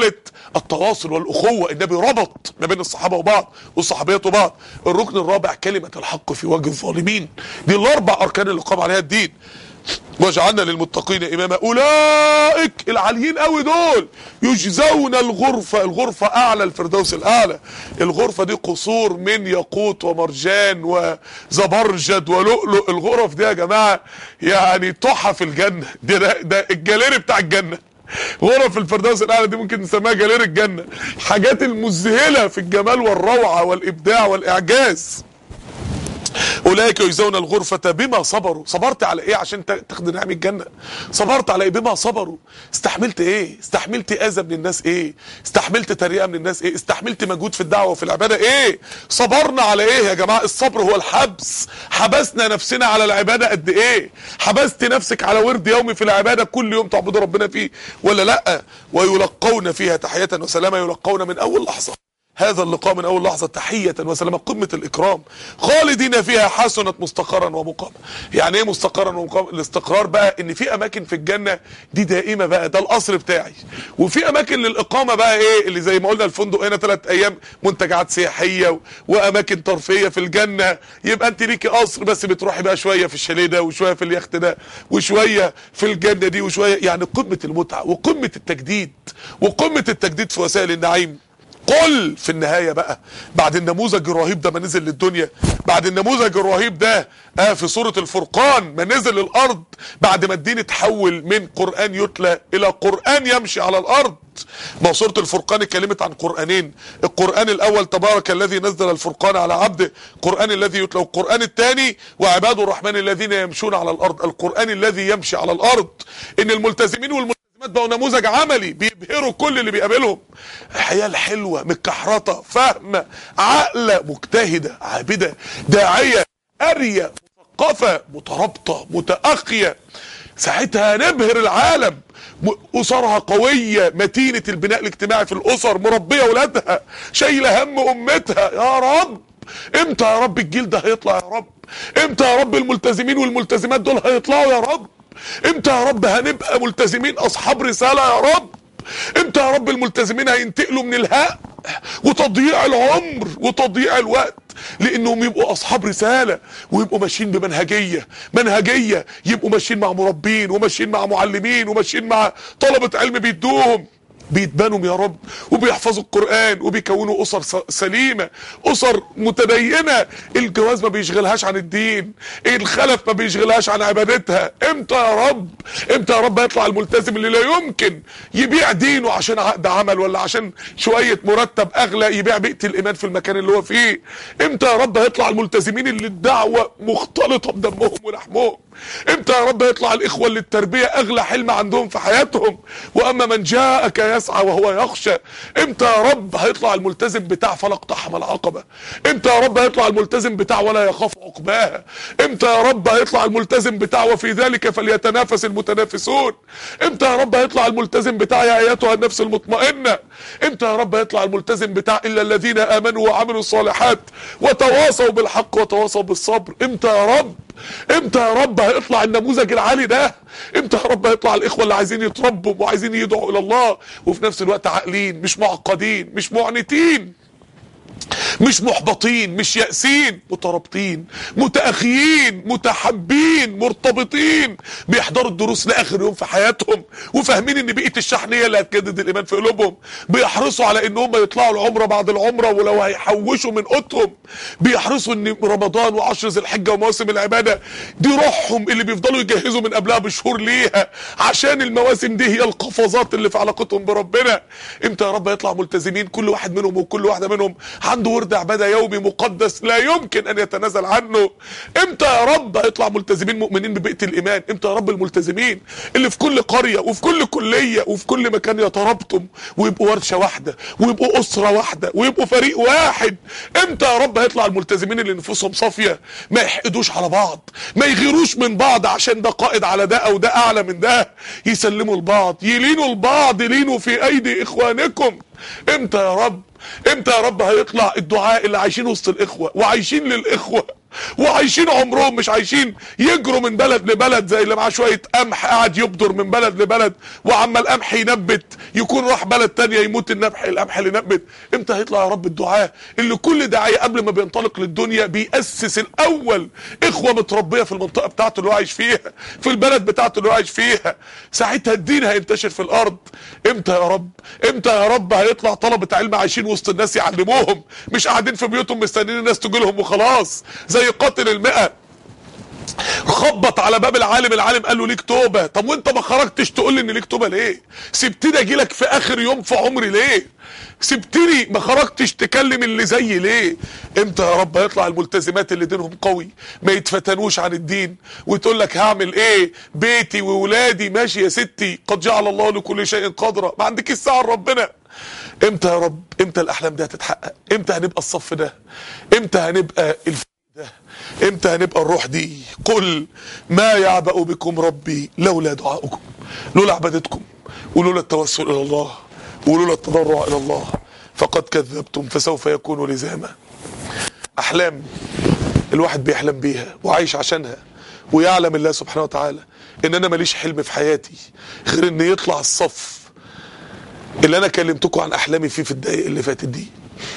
التواصل والاخوه، النبي ربط ما بين الصحابه وبعض والصحابيات وبعض. الركن الرابع كلمه الحق في وجه الظالمين. دي الاربع اركان اللي قام عليها الدين. وجعلنا للمتقين اماما، اولئك العاليين قوي دول يجزون الغرفه، الغرفه اعلى الفردوس الاعلى. الغرفه دي قصور من ياقوت ومرجان وزبرجد ولؤلؤ. الغرف دي يا جماعه يعني تحف الجنه، دي ده, ده الجاليري بتاع الجنه. غرف الفردوس الاعلى دي ممكن نسميها جاليري الجنه. حاجات المذهله في الجمال والروعه والابداع والاعجاز. اولئك يجزون الغرفة بما صبروا. صبرت على ايه عشان تاخد نعيم الجنة؟ صبرت على ايه؟ بما صبروا. استحملت ايه؟ استحملت اذى من الناس ايه؟ استحملت تريقة من الناس ايه؟ استحملت مجهود في الدعوة وفي العبادة ايه؟ صبرنا على ايه يا جماعة؟ الصبر هو الحبس. حبسنا نفسنا على العبادة قد ايه؟ حبست نفسك على ورد يومي في العبادة كل يوم تعبد ربنا فيه ولا لا؟ ويلقون فيها تحية وسلاما، يلقون من اول لحظة. هذا اللقاء من اول لحظة تحية وسلاما، قمة الاكرام. خالدين فيها حسنت مستقرا ومقاما. يعني ايه مستقرا ومقاما؟ الاستقرار بقى ان في اماكن في الجنة دي دائمة بقى، ده القصر بتاعي. وفي اماكن للاقامة بقى ايه اللي زي ما قلنا الفندق هنا ثلاث ايام، منتجعات سياحية و... واماكن ترفيهية في الجنة. يبقى انت ليكي قصر بس بتروحي بقى شوية في الشاليه ده وشوية في اليخت ده وشوية في الجنة دي وشوية، يعني قمة المتعة وقمة التجديد وقمة التجديد في وسائل النعيم. قل في النهاية بقى بعد النموذج الرهيب ده ما نزل للدنيا، بعد النموذج الرهيب ده آه في سورة الفرقان ما نزل للأرض، بعد ما الدين اتحول من قرآن يتلى إلى قرآن يمشي على الأرض. ما سورة الفرقان اتكلمت عن قرآنين، القرآن الأول تبارك الذي نزل الفرقان على عبده، القرآن الذي يتلى، والقرآن الثاني وعباد الرحمن الذين يمشون على الأرض، القرآن الذي يمشي على الأرض. إن الملتزمين والملتزمين بقوا نموذج عملي بيبهروا كل اللي بيقابلهم. الحياة الحلوة متكحرطة فاهمة عاقلة مجتهدة عابدة داعية قارية مثقفة مترابطة متأخية، ساعتها نبهر العالم. أسرها قوية متينة البناء الاجتماعي في الأسر، مربية ولادها، شايلة هم أمتها. يا رب امتى يا رب الجيل ده هيطلع يا رب؟ امتى يا رب الملتزمين والملتزمات دول هيطلعوا يا رب؟ امتى يا رب هنبقى ملتزمين اصحاب رسالة يا رب؟ امتى يا رب الملتزمين هينتقلوا من الهاء وتضييع العمر وتضييع الوقت لانهم يبقوا اصحاب رسالة ويبقوا ماشيين بمنهجية منهجية يبقوا ماشيين مع مربين وماشيين مع معلمين وماشيين مع طلبة علم بيدوهم، بيتبنوا يا رب وبيحفظوا القرآن وبيكونوا أسر سليمة، أسر متدينة. الجواز ما بيشغلهاش عن الدين، الخلف ما بيشغلهاش عن عبادتها. امتى يا رب؟ امتى يا رب هيطلع الملتزم اللي لا يمكن يبيع دينه عشان عقد عمل ولا عشان شوية مرتب أغلى، يبيع بيئة الإيمان في المكان اللي هو فيه؟ امتى يا رب هيطلع الملتزمين اللي الدعوة مختلطة بدمهم ولحمهم؟ امتى يا رب هيطلع الإخوة اللي التربية أغلى حلم عندهم في حياتهم؟ وأما من جاءك يسعى وهو يخشى. امتى يا رب هيطلع الملتزم بتاع فلا اقتحم العقبة؟ امتى يا رب هيطلع الملتزم بتاع ولا يخاف عقباها؟ امتى يا رب هيطلع الملتزم بتاع وفي ذلك فليتنافس المتنافسون؟ امتى يا رب هيطلع الملتزم بتاع يا ايتها النفس المطمئنة؟ امتى يا رب هيطلع الملتزم بتاع الا الذين امنوا وعملوا الصالحات وتواصوا بالحق وتواصوا بالصبر؟ امتى يا رب؟ امتى يا رب هيطلع النموذج العالي ده؟ امتى يا رب هيطلع الاخوة اللي عايزين يتربوا وعايزين يدعوا الى الله وفي نفس الوقت عاقلين، مش معقدين، مش معنتين، مش محبطين، مش يأسين، مترابطين، متأخيين، متحبين، مرتبطين، بيحضروا الدروس لآخر يوم في حياتهم وفاهمين ان بيئة الشحن هي اللي هتجدد الإيمان في قلوبهم، بيحرصوا على ان هم يطلعوا العمرة بعد العمرة ولو هيحوشوا من قوتهم، بيحرصوا ان رمضان وعشر ذي الحجة ومواسم العبادة دي روحهم اللي بيفضلوا يجهزوا من قبلها بشهور ليها عشان المواسم دي هي القفزات اللي في علاقتهم بربنا. امتى يا رب يطلع ملتزمين كل واحد منهم وكل واحدة منهم عنده ورد عبادة يومي مقدس لا يمكن ان يتنازل عنه؟ امتى يا رب هيطلع ملتزمين مؤمنين ببيئة الايمان؟ امتى يا رب الملتزمين اللي في كل قرية وفي كل كلية وفي كل مكان يترابطوا ويبقوا ورشة واحدة ويبقوا اسرة واحدة ويبقوا فريق واحد؟ امتى يا رب هيطلع الملتزمين اللي نفوسهم صافية ما يحقدوش على بعض، ما يغيروش من بعض عشان ده قائد على ده او ده اعلى من ده، يسلموا لبعض، يلينوا لبعض، لينوا في ايدي اخوانكم؟ امتى يا رب؟ امتى يا رب هيطلع الدعاء اللي عايشين وسط الاخوة وعايشين للاخوة وعايشين عمرهم، مش عايشين يجروا من بلد لبلد زي اللي معاه شويه قمح قاعد يبدر من بلد لبلد، وعما القمح ينبت يكون راح بلد تانية يموت النبح القمح اللي نبت. امتى هيطلع يا رب الدعاء اللي كل داعيه قبل ما بينطلق للدنيا بيأسس الاول اخوه متربيه في المنطقه بتاعته اللي هو عايش فيها، في البلد بتاعته اللي هو عايش فيها، ساعتها الدين هينتشر في الارض. امتى يا رب؟ امتى يا رب هيطلع طلبه علم عايشين وسط الناس يعلموهم، مش قاعدين في بيوتهم مستنيين الناس تجي لهم وخلاص زي قاتل المئة خبط على باب العالم، العالم قال له ليك توبه. طب وانت ما خرجتش تقول لي ان ليك توبه ليه؟ سبتني اجي لك في اخر يوم في عمري ليه؟ سبتني ما خرجتش تكلم اللي زيي ليه؟ امتى يا رب هيطلع الملتزمات اللي دينهم قوي ما يتفتنوش عن الدين، وتقول لك هعمل ايه؟ بيتي وولادي ماشي يا ستي، قد جعل الله لكل شيء قدرا، ما عندك الساعه لربنا. امتى يا رب؟ امتى الاحلام دي هتتحقق؟ امتى هنبقى الصف ده؟ امتى هنبقى الف ده؟ امتى هنبقى الروح دي؟ قل ما يعبأ بكم ربي لولا دعاؤكم، لولا عبادتكم ولولا التوسل الى الله ولولا التضرع الى الله فقد كذبتم فسوف يكون لزاما. احلام الواحد بيحلم بيها وعايش عشانها، ويعلم الله سبحانه وتعالى ان انا ماليش حلم في حياتي غير ان يطلع الصف اللي انا كلمتكم عن احلامي فيه في الدقائق اللي فاتت دي.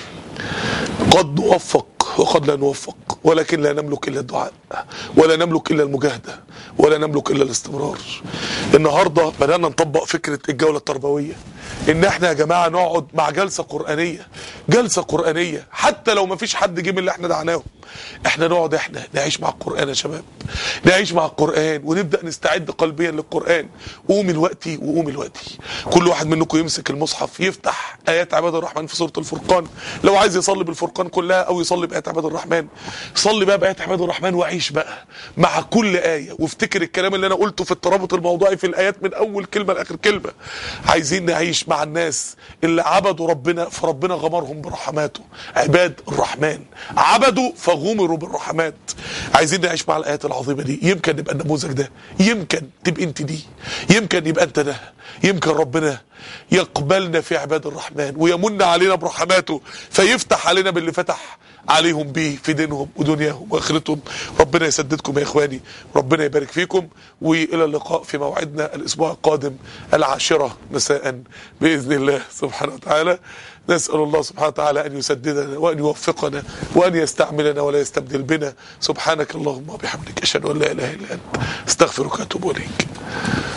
قد نوفق وقد لا نوفق، ولكن لا نملك الا الدعاء، ولا نملك الا المجاهده، ولا نملك الا الاستمرار. النهارده بدانا نطبق فكره الجوله التربويه، ان احنا يا جماعه نقعد مع جلسه قرانيه، جلسه قرانيه حتى لو ما فيش حد جه من اللي احنا دعناهم، احنا نقعد احنا نعيش مع القران يا شباب، نعيش مع القران ونبدا نستعد قلبيا للقران. قوم الوقتي وقوم الوقتي، كل واحد منكم يمسك المصحف يفتح ايات عباد الرحمن في سوره الفرقان، لو عايز يصلي بالفرقان كلها او يصلي بايات عباد الرحمن صلي بقى بايات عباد الرحمن، وعيش بقى مع كل ايه، وافتكر الكلام اللي انا قلته في الترابط الموضوعي في الايات من اول كلمه لاخر كلمه. عايزين نعيش مع الناس اللي عبدوا ربنا فربنا غمرهم برحماته، عباد الرحمن عبدوا فغمروا بالرحمات. عايزين نعيش مع الايات العظيمه دي، يمكن نبقى النموذج ده، يمكن تبقى انت دي، يمكن يبقى انت ده، يمكن ربنا يقبلنا في عباد الرحمن ويمن علينا برحماته فيفتح علينا باللي فتح عليهم بيه في دينهم ودنياهم واخرتهم. ربنا يسددكم يا اخواني، ربنا يبارك فيكم، والى اللقاء في موعدنا الاسبوع القادم العاشرة مساء باذن الله سبحانه وتعالى. نسأل الله سبحانه وتعالى ان يسددنا وان يوفقنا وان يستعملنا ولا يستبدل بنا. سبحانك اللهم وبحمدك اشهد ان لا اله الا انت استغفرك واتوب اليك.